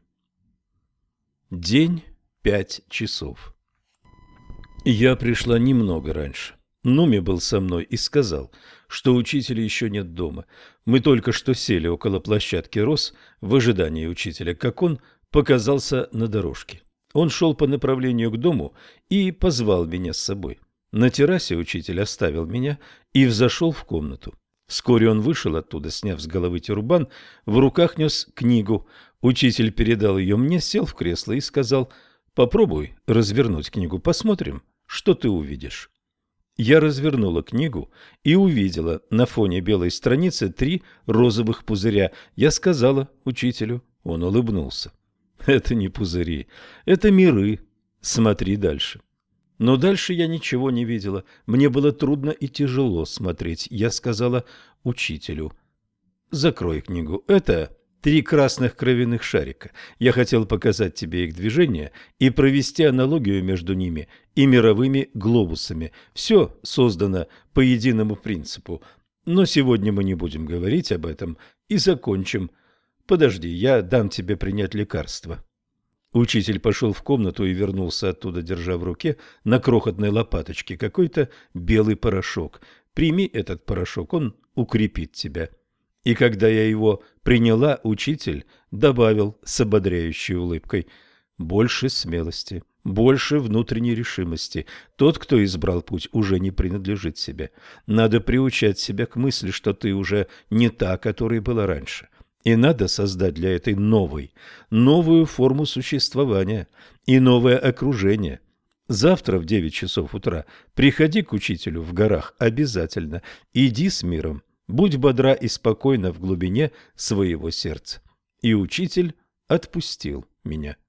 Speaker 1: День 5 часов. Я пришла немного раньше. Нуми был со мной и сказал, что учителя еще нет дома. Мы только что сели около площадки роз в ожидании учителя, как он показался на дорожке. Он шел по направлению к дому и позвал меня с собой. На террасе учитель оставил меня и взошел в комнату. Вскоре он вышел оттуда, сняв с головы тюрбан, в руках нес книгу. Учитель передал ее мне, сел в кресло и сказал: «Попробуй развернуть книгу, посмотрим, что ты увидишь». Я развернула книгу и увидела на фоне белой страницы 3 розовых пузыря. Я сказала учителю, он улыбнулся: «Это не пузыри, это миры, смотри дальше». Но дальше я ничего не видела, мне было трудно и тяжело смотреть. Я сказала учителю: «Закрой книгу, это 3 красных кровяных шарика. Я хотел показать тебе их движение и провести аналогию между ними и мировыми глобусами. Все создано по единому принципу. Но сегодня мы не будем говорить об этом и закончим. Подожди, я дам тебе принять лекарство». Учитель пошел в комнату и вернулся оттуда, держа в руке на крохотной лопаточке какой-то белый порошок. «Прими этот порошок, он укрепит тебя». И когда я его приняла, учитель добавил с ободряющей улыбкой: «Больше смелости, больше внутренней решимости. Тот, кто избрал путь, уже не принадлежит себе. Надо приучать себя к мысли, что ты уже не та, которой была раньше. И надо создать для этой новую форму существования и новое окружение. Завтра в 9 часов утра приходи к учителю в горах обязательно. Иди с миром, будь бодра и спокойна в глубине своего сердца». И учитель отпустил меня.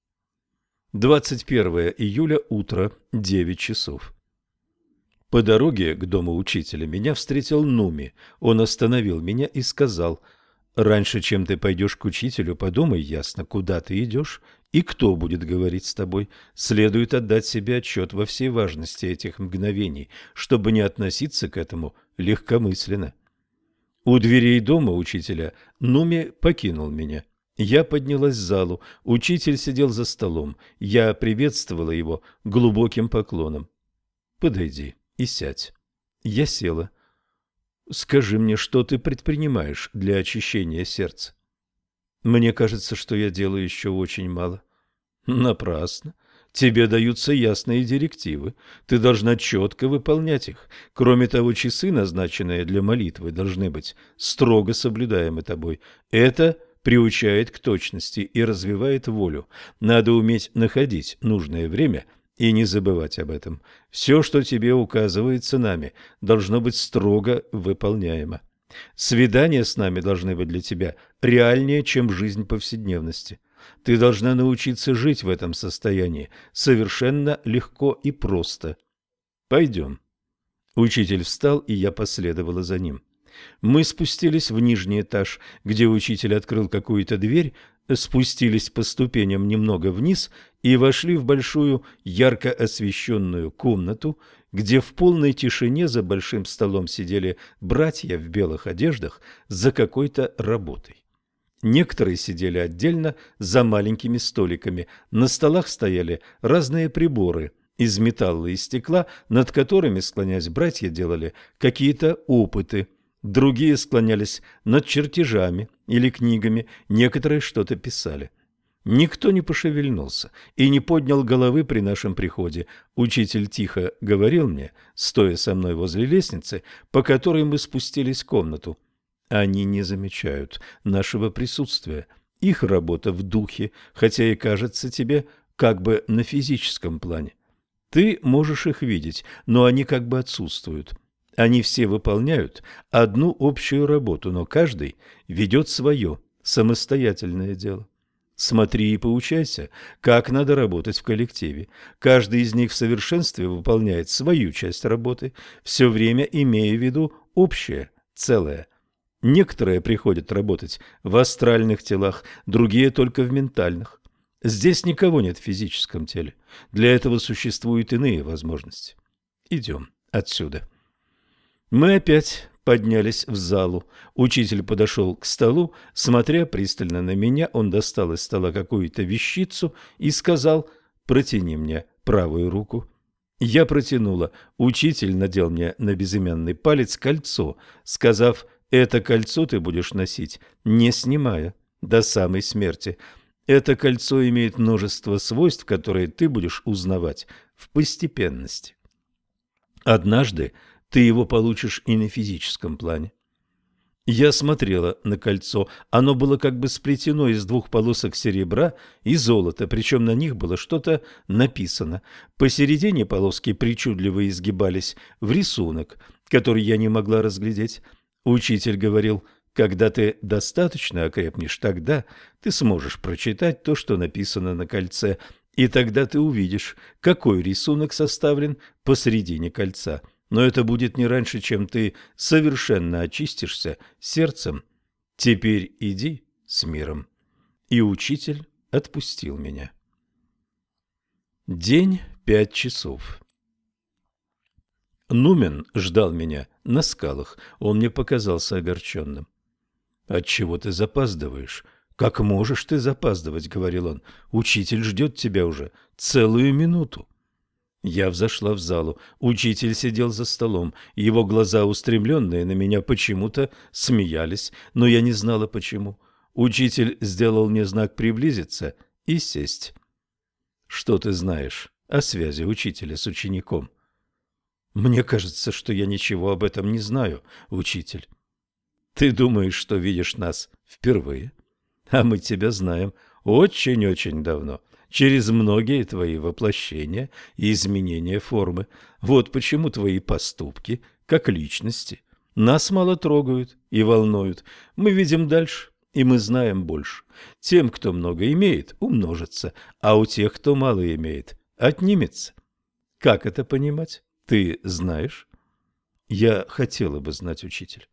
Speaker 1: 21 июля, утро, 9 часов. По дороге к дому учителя меня встретил Нуми. Он остановил меня и сказал: «Раньше, чем ты пойдешь к учителю, подумай ясно, куда ты идешь и кто будет говорить с тобой. Следует отдать себе отчет во всей важности этих мгновений, чтобы не относиться к этому легкомысленно». У дверей дома учителя Нуми покинул меня. Я поднялась в залу. Учитель сидел за столом. Я приветствовала его глубоким поклоном. «Подойди и сядь». Я села. «Скажи мне, что ты предпринимаешь для очищения сердца?» «Мне кажется, что я делаю еще очень мало». «Напрасно. Тебе даются ясные директивы. Ты должна четко выполнять их. Кроме того, часы, назначенные для молитвы, должны быть строго соблюдаемы тобой. Это приучает к точности и развивает волю. Надо уметь находить нужное время и не забывать об этом. Все, что тебе указывается нами, должно быть строго выполняемо. Свидания с нами должны быть для тебя реальнее, чем жизнь повседневности. Ты должна научиться жить в этом состоянии совершенно легко и просто. Пойдем». Учитель встал, и я последовала за ним. Мы спустились в нижний этаж, где учитель открыл какую-то дверь, спустились по ступеням немного вниз и вошли в большую ярко освещенную комнату, где в полной тишине за большим столом сидели братья в белых одеждах за какой-то работой. Некоторые сидели отдельно за маленькими столиками. На столах стояли разные приборы из металла и стекла, над которыми, склоняясь, братья делали какие-то опыты. Другие склонялись над чертежами или книгами, некоторые что-то писали. Никто не пошевельнулся и не поднял головы при нашем приходе. Учитель тихо говорил мне, стоя со мной возле лестницы, по которой мы спустились в комнату: они не замечают нашего присутствия. Их работа в духе, хотя и кажется тебе как бы на физическом плане. Ты можешь их видеть, но они как бы отсутствуют. Они все выполняют одну общую работу, но каждый ведет свое самостоятельное дело. Смотри и поучайся, как надо работать в коллективе. Каждый из них в совершенстве выполняет свою часть работы, все время имея в виду общее, целое. Некоторые приходят работать в астральных телах, другие только в ментальных. Здесь никого нет в физическом теле. Для этого существуют иные возможности. Идем отсюда. Мы опять поднялись в залу. Учитель подошел к столу, смотря пристально на меня, он достал из стола какую-то вещицу и сказал: «Протяни мне правую руку». Я протянула. Учитель надел мне на безымянный палец кольцо, сказав: «Это кольцо ты будешь носить, не снимая, до самой смерти. Это кольцо имеет множество свойств, которые ты будешь узнавать в постепенности. Однажды ты его получишь и на физическом плане». Я смотрела на кольцо. Оно было как бы сплетено из двух полосок серебра и золота, причем на них было что-то написано. Посередине полоски причудливо изгибались в рисунок, который я не могла разглядеть. Учитель говорил: когда ты достаточно окрепнешь, тогда ты сможешь прочитать то, что написано на кольце, и тогда ты увидишь, какой рисунок составлен посредине кольца. Но это будет не раньше, чем ты совершенно очистишься сердцем. Теперь иди с миром. И учитель отпустил меня. День 5 часов. Нумен ждал меня на скалах. Он мне показался огорченным. «Отчего ты запаздываешь? Как можешь ты запаздывать?» — говорил он. «Учитель ждет тебя уже целую минуту». Я взошла в залу. Учитель сидел за столом. Его глаза, устремленные на меня, почему-то смеялись, но я не знала почему. Учитель сделал мне знак приблизиться и сесть. «Что ты знаешь о связи учителя с учеником?» «Мне кажется, что я ничего об этом не знаю, учитель». «Ты думаешь, что видишь нас впервые? А мы тебя знаем очень-очень давно, через многие твои воплощения и изменения формы. Вот почему твои поступки, как личности, нас мало трогают и волнуют. Мы видим дальше, и мы знаем больше. Тем, кто много имеет, умножится, а у тех, кто мало имеет, отнимется. Как это понимать? Ты знаешь?» «Я хотела бы знать, учитель».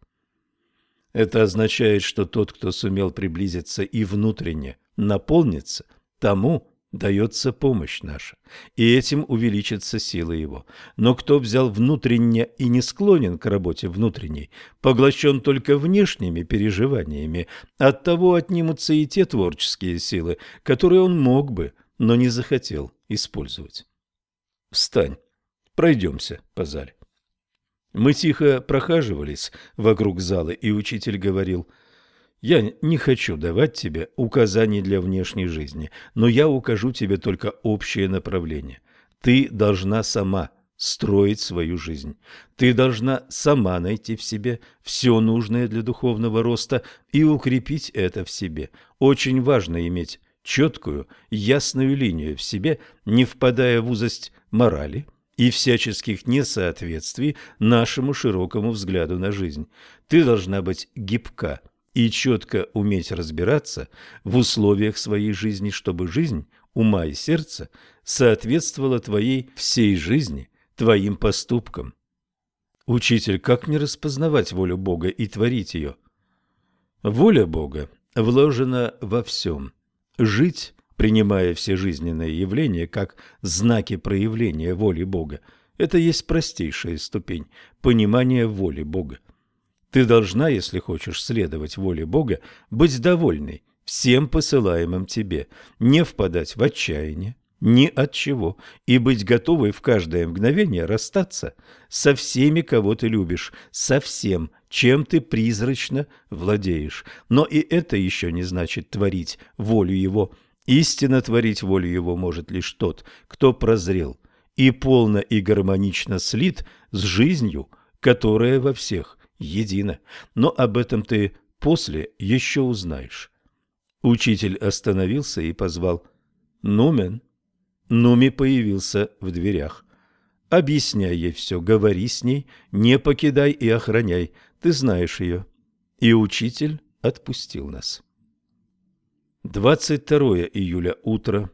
Speaker 1: «Это означает, что тот, кто сумел приблизиться и внутренне наполниться, тому дается помощь наша, и этим увеличится сила его. Но кто взял внутренне и не склонен к работе внутренней, поглощен только внешними переживаниями, оттого отнимутся и те творческие силы, которые он мог бы, но не захотел использовать. Встань, пройдемся по зале». Мы тихо прохаживались вокруг зала, и учитель говорил: «Я не хочу давать тебе указаний для внешней жизни, но я укажу тебе только общее направление. Ты должна сама строить свою жизнь. Ты должна сама найти в себе все нужное для духовного роста и укрепить это в себе. Очень важно иметь четкую, ясную линию в себе, не впадая в узость морали и всяческих несоответствий нашему широкому взгляду на жизнь. Ты должна быть гибка и четко уметь разбираться в условиях своей жизни, чтобы жизнь ума и сердца соответствовала твоей всей жизни, твоим поступкам». «Учитель, как мне распознавать волю Бога и творить ее?» Воля Бога вложена во всем. Жить принимая все жизненные явления как знаки проявления воли Бога. Это есть простейшая ступень понимания воли Бога. Ты должна, если хочешь следовать воле Бога, быть довольной всем посылаемым тебе, не впадать в отчаяние ни от чего и быть готовой в каждое мгновение расстаться со всеми, кого ты любишь, со всем, чем ты призрачно владеешь. Но и это еще не значит творить волю Его. Истинно творить волю Его может лишь тот, кто прозрел и полно и гармонично слит с жизнью, которая во всех едина. Но об этом ты после еще узнаешь. Учитель остановился и позвал «Нумен». Нуми появился в дверях. «Объясняй ей все, говори с ней, не покидай и охраняй, ты знаешь ее». И учитель отпустил нас. 22 июля, утро.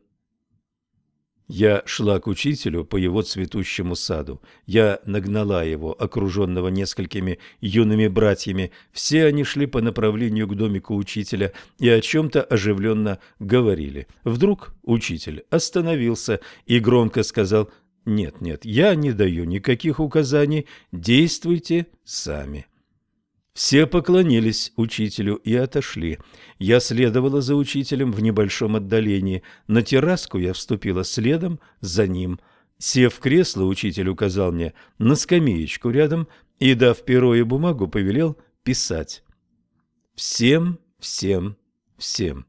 Speaker 1: Я шла к учителю по его цветущему саду. Я нагнала его, окруженного несколькими юными братьями. Все они шли по направлению к домику учителя и о чем-то оживленно говорили. Вдруг учитель остановился и громко сказал: «Нет, нет, я не даю никаких указаний, действуйте сами». Все поклонились учителю и отошли. Я следовала за учителем в небольшом отдалении. На терраску я вступила следом за ним. Сев в кресло, учитель указал мне на скамеечку рядом и, дав перо и бумагу, повелел писать. Всем, всем, всем.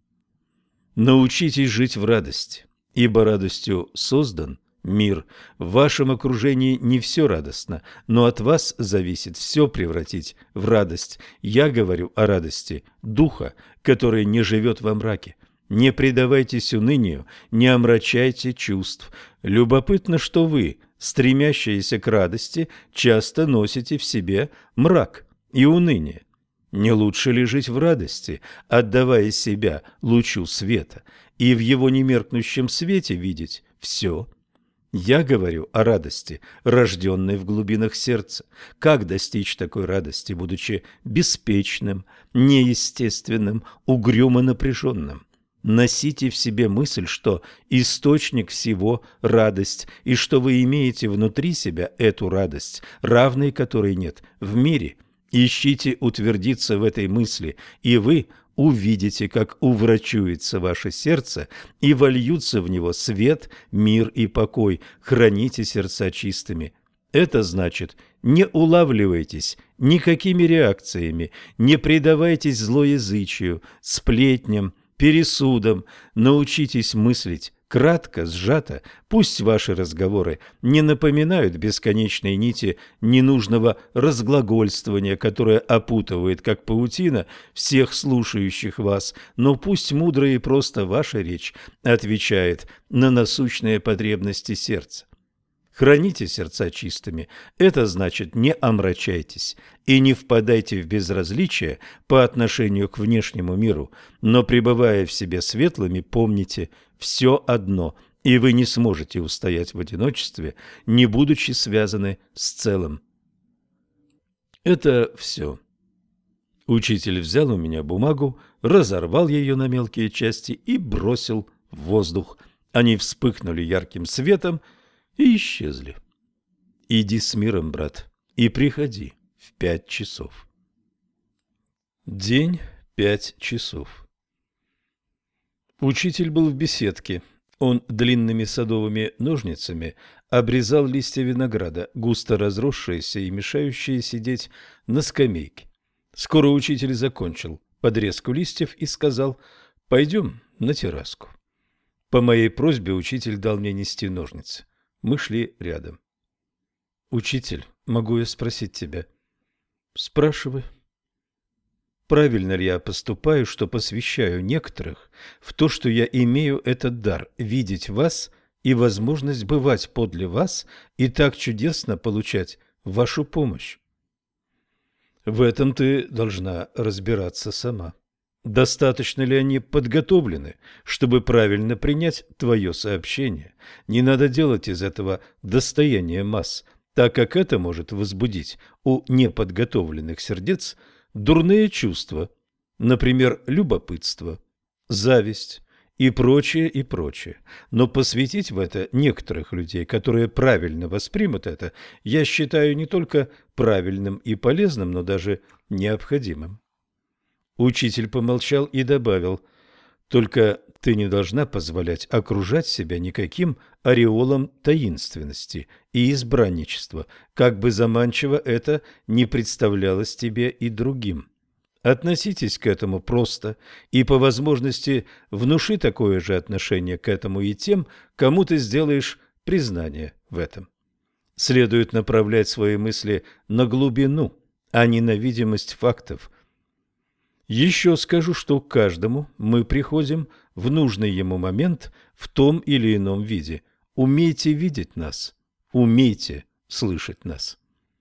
Speaker 1: Научитесь жить в радости, ибо радостью создан мир. В вашем окружении не все радостно, но от вас зависит все превратить в радость. Я говорю о радости духа, который не живет во мраке. Не предавайтесь унынию, не омрачайте чувств. Любопытно, что вы, стремящиеся к радости, часто носите в себе мрак и уныние. Не лучше ли жить в радости, отдавая себя лучу света, и в его немеркнущем свете видеть все? Я говорю о радости, рожденной в глубинах сердца. Как достичь такой радости, будучи беспечным, неестественным, угрюмо напряженным? Носите в себе мысль, что источник всего – радость, и что вы имеете внутри себя эту радость, равной которой нет в мире. Ищите утвердиться в этой мысли, и вы увидите, как уврачуется ваше сердце, и вольются в него свет, мир и покой. Храните сердца чистыми. Это значит, не улавливайтесь никакими реакциями, не предавайтесь злоязычию, сплетням, пересудам, научитесь мыслить кратко, сжато. Пусть ваши разговоры не напоминают бесконечной нити ненужного разглагольствования, которое опутывает, как паутина, всех слушающих вас, но пусть мудро и просто ваша речь отвечает на насущные потребности сердца. Храните сердца чистыми, это значит, не омрачайтесь и не впадайте в безразличие по отношению к внешнему миру, но, пребывая в себе светлыми, помните все одно, и вы не сможете устоять в одиночестве, не будучи связаны с целым. Это все. Учитель взял у меня бумагу, разорвал ее на мелкие части и бросил в воздух. Они вспыхнули ярким светом и исчезли. Иди с миром, брат, и приходи в 5 часов. День 5 часов. Учитель был в беседке. Он длинными садовыми ножницами обрезал листья винограда, густо разросшиеся и мешающие сидеть на скамейке. Скоро учитель закончил подрезку листьев и сказал: «Пойдем на терраску». По моей просьбе учитель дал мне нести ножницы. Мы шли рядом. «Учитель, могу я спросить тебя?» «Спрашивай». «Правильно ли я поступаю, что посвящаю некоторых в то, что я имею этот дар видеть вас и возможность бывать подле вас и так чудесно получать вашу помощь?» «В этом ты должна разбираться сама. Достаточно ли они подготовлены, чтобы правильно принять твое сообщение? Не надо делать из этого достояние масс, так как это может возбудить у неподготовленных сердец дурные чувства, например, любопытство, зависть и прочее, и прочее. Но посвятить в это некоторых людей, которые правильно воспримут это, я считаю не только правильным и полезным, но даже необходимым. Учитель помолчал и добавил: «Только ты не должна позволять окружать себя никаким ореолом таинственности и избранничества, как бы заманчиво это ни представлялось тебе и другим. Относитесь к этому просто и, по возможности, внуши такое же отношение к этому и тем, кому ты сделаешь признание в этом. Следует направлять свои мысли на глубину, а не на видимость фактов. Еще скажу, что к каждому мы приходим в нужный ему момент в том или ином виде. Умейте видеть нас, умейте слышать нас».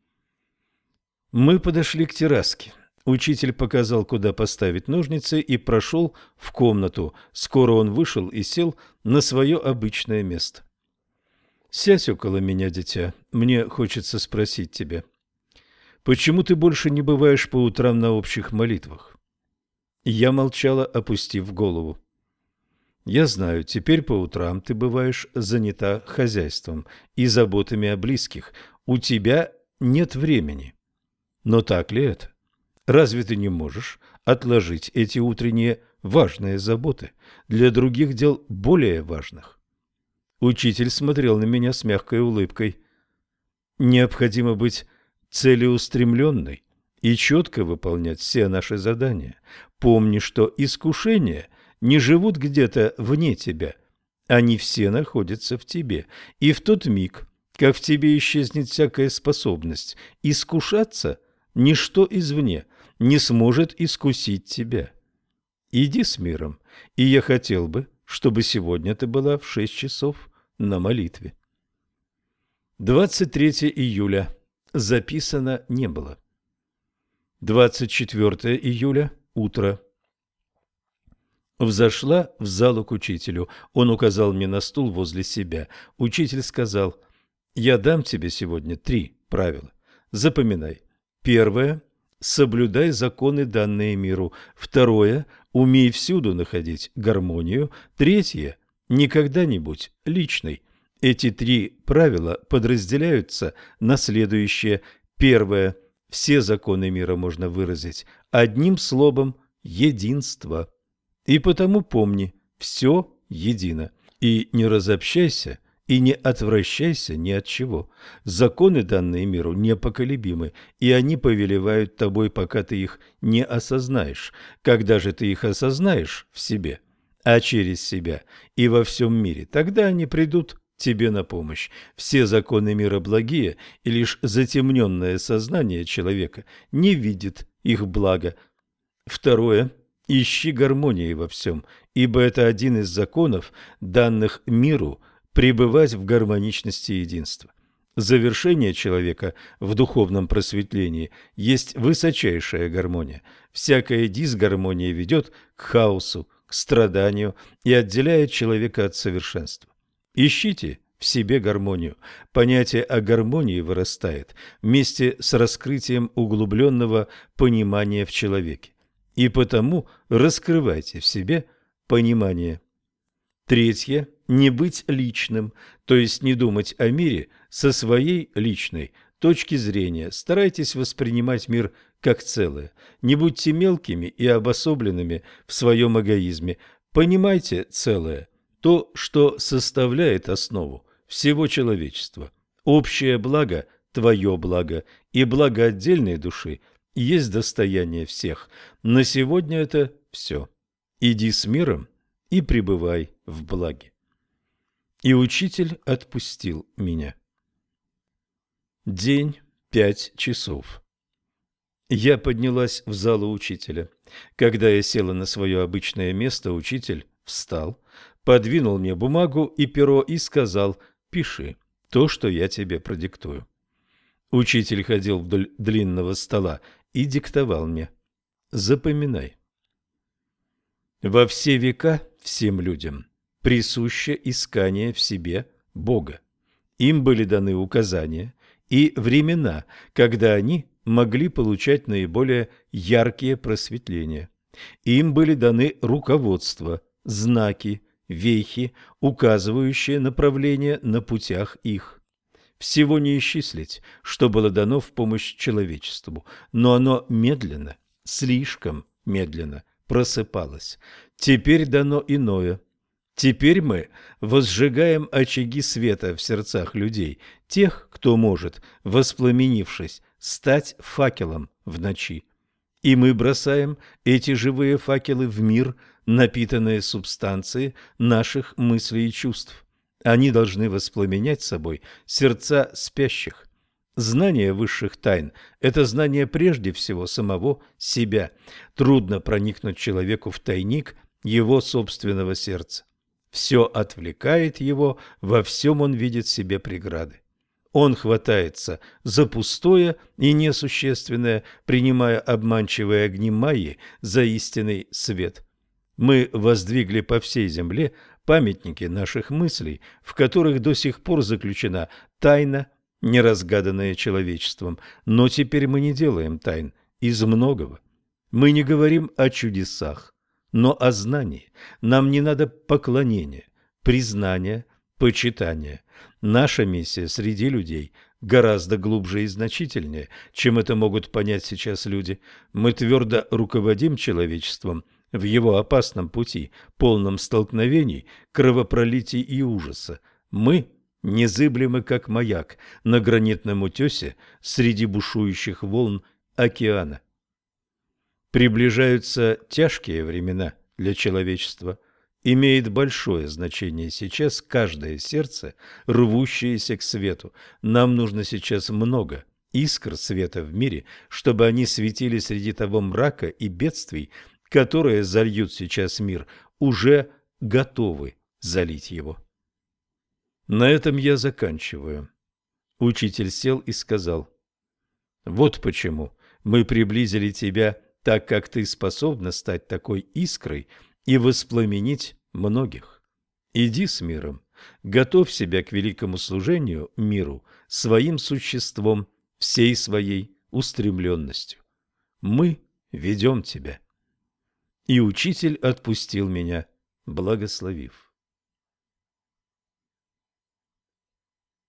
Speaker 1: Мы подошли к терраске. Учитель показал, куда поставить ножницы, и прошел в комнату. Скоро он вышел и сел на свое обычное место. «Сядь около меня, дитя. Мне хочется спросить тебя, почему ты больше не бываешь по утрам на общих молитвах?» Я молчала, опустив голову. «Я знаю, теперь по утрам ты бываешь занята хозяйством и заботами о близких. У тебя нет времени. Но так ли это? Разве ты не можешь отложить эти утренние важные заботы для других дел более важных?» Учитель смотрел на меня с мягкой улыбкой. «Необходимо быть целеустремленной и четко выполнять все наши задания. Помни, что искушения не живут где-то вне тебя. Они все находятся в тебе. И в тот миг, как в тебе исчезнет всякая способность искушаться, ничто извне не сможет искусить тебя. Иди с миром, и я хотел бы, чтобы сегодня ты была в 6 часов на молитве». 23 июля. Записано не было. 24 июля. Утро. Взошла в залу к учителю. Он указал мне на стул возле себя. Учитель сказал: «Я дам тебе сегодня 3 правила. Запоминай. Первое – соблюдай законы, данные миру. Второе – умей всюду находить гармонию. Третье – никогда не будь личной». Эти 3 правила подразделяются на следующее. Первое – все законы мира можно выразить одним словом – единство. И потому помни, все едино. И не разобщайся, и не отвращайся ни от чего. Законы, данные миру, непоколебимы, и они повелевают тобой, пока ты их не осознаешь. Когда же ты их осознаешь в себе, а через себя и во всем мире, тогда они придут тебе на помощь. Все законы мира благие, и лишь затемненное сознание человека не видит их блага. Второе. Ищи гармонии во всем, ибо это один из законов, данных миру, пребывать в гармоничности единства. Завершение человека в духовном просветлении есть высочайшая гармония. Всякая дисгармония ведет к хаосу, к страданию и отделяет человека от совершенства. Ищите в себе гармонию. Понятие о гармонии вырастает вместе с раскрытием углубленного понимания в человеке. И потому раскрывайте в себе понимание. Третье – не быть личным, то есть не думать о мире со своей личной точки зрения. Старайтесь воспринимать мир как целое. Не будьте мелкими и обособленными в своем эгоизме. Понимайте целое, то, что составляет основу всего человечества. Общее благо – твое благо, и благо отдельной души есть достояние всех. На сегодня это все. Иди с миром и пребывай в благе. И учитель отпустил меня. День 5 часов. Я поднялась в залу учителя. Когда я села на свое обычное место, учитель встал, подвинул мне бумагу и перо и сказал: «Пиши то, что я тебе продиктую». Учитель ходил вдоль длинного стола и диктовал мне: «Запоминай». Во все века всем людям присуще искание в себе Бога. Им были даны указания и времена, когда они могли получать наиболее яркие просветления. Им были даны руководства, знаки вехи, указывающие направление на путях их. Всего не исчислить, что было дано в помощь человечеству, но оно медленно, слишком медленно просыпалось. Теперь дано иное. Теперь мы возжигаем очаги света в сердцах людей, тех, кто может, воспламенившись, стать факелом в ночи. И мы бросаем эти живые факелы в мир, напитанные субстанцией наших мыслей и чувств. Они должны воспламенять собой сердца спящих. Знание высших тайн – это знание прежде всего самого себя. Трудно проникнуть человеку в тайник его собственного сердца. Все отвлекает его, во всем он видит себе преграды. Он хватается за пустое и несущественное, принимая обманчивые огни Майи за истинный свет. Мы воздвигли по всей земле памятники наших мыслей, в которых до сих пор заключена тайна, неразгаданная человечеством, но теперь мы не делаем тайн из многого. Мы не говорим о чудесах, но о знании. Нам не надо поклонения, признания, почитания. Наша миссия среди людей гораздо глубже и значительнее, чем это могут понять сейчас люди. Мы твердо руководим человечеством в его опасном пути, полном столкновений, кровопролитий и ужаса. Мы незыблемы, как маяк на гранитном утесе среди бушующих волн океана. Приближаются тяжкие времена для человечества. Имеет большое значение сейчас каждое сердце, рвущееся к свету. Нам нужно сейчас много искр света в мире, чтобы они светили среди того мрака и бедствий, которые зальют сейчас мир, уже готовы залить его. На этом я заканчиваю. Учитель сел и сказал: вот почему мы приблизили тебя, так как ты способна стать такой искрой и воспламенить многих. Иди с миром, готовь себя к великому служению миру своим существом, всей своей устремленностью. Мы ведем тебя. И учитель отпустил меня, благословив.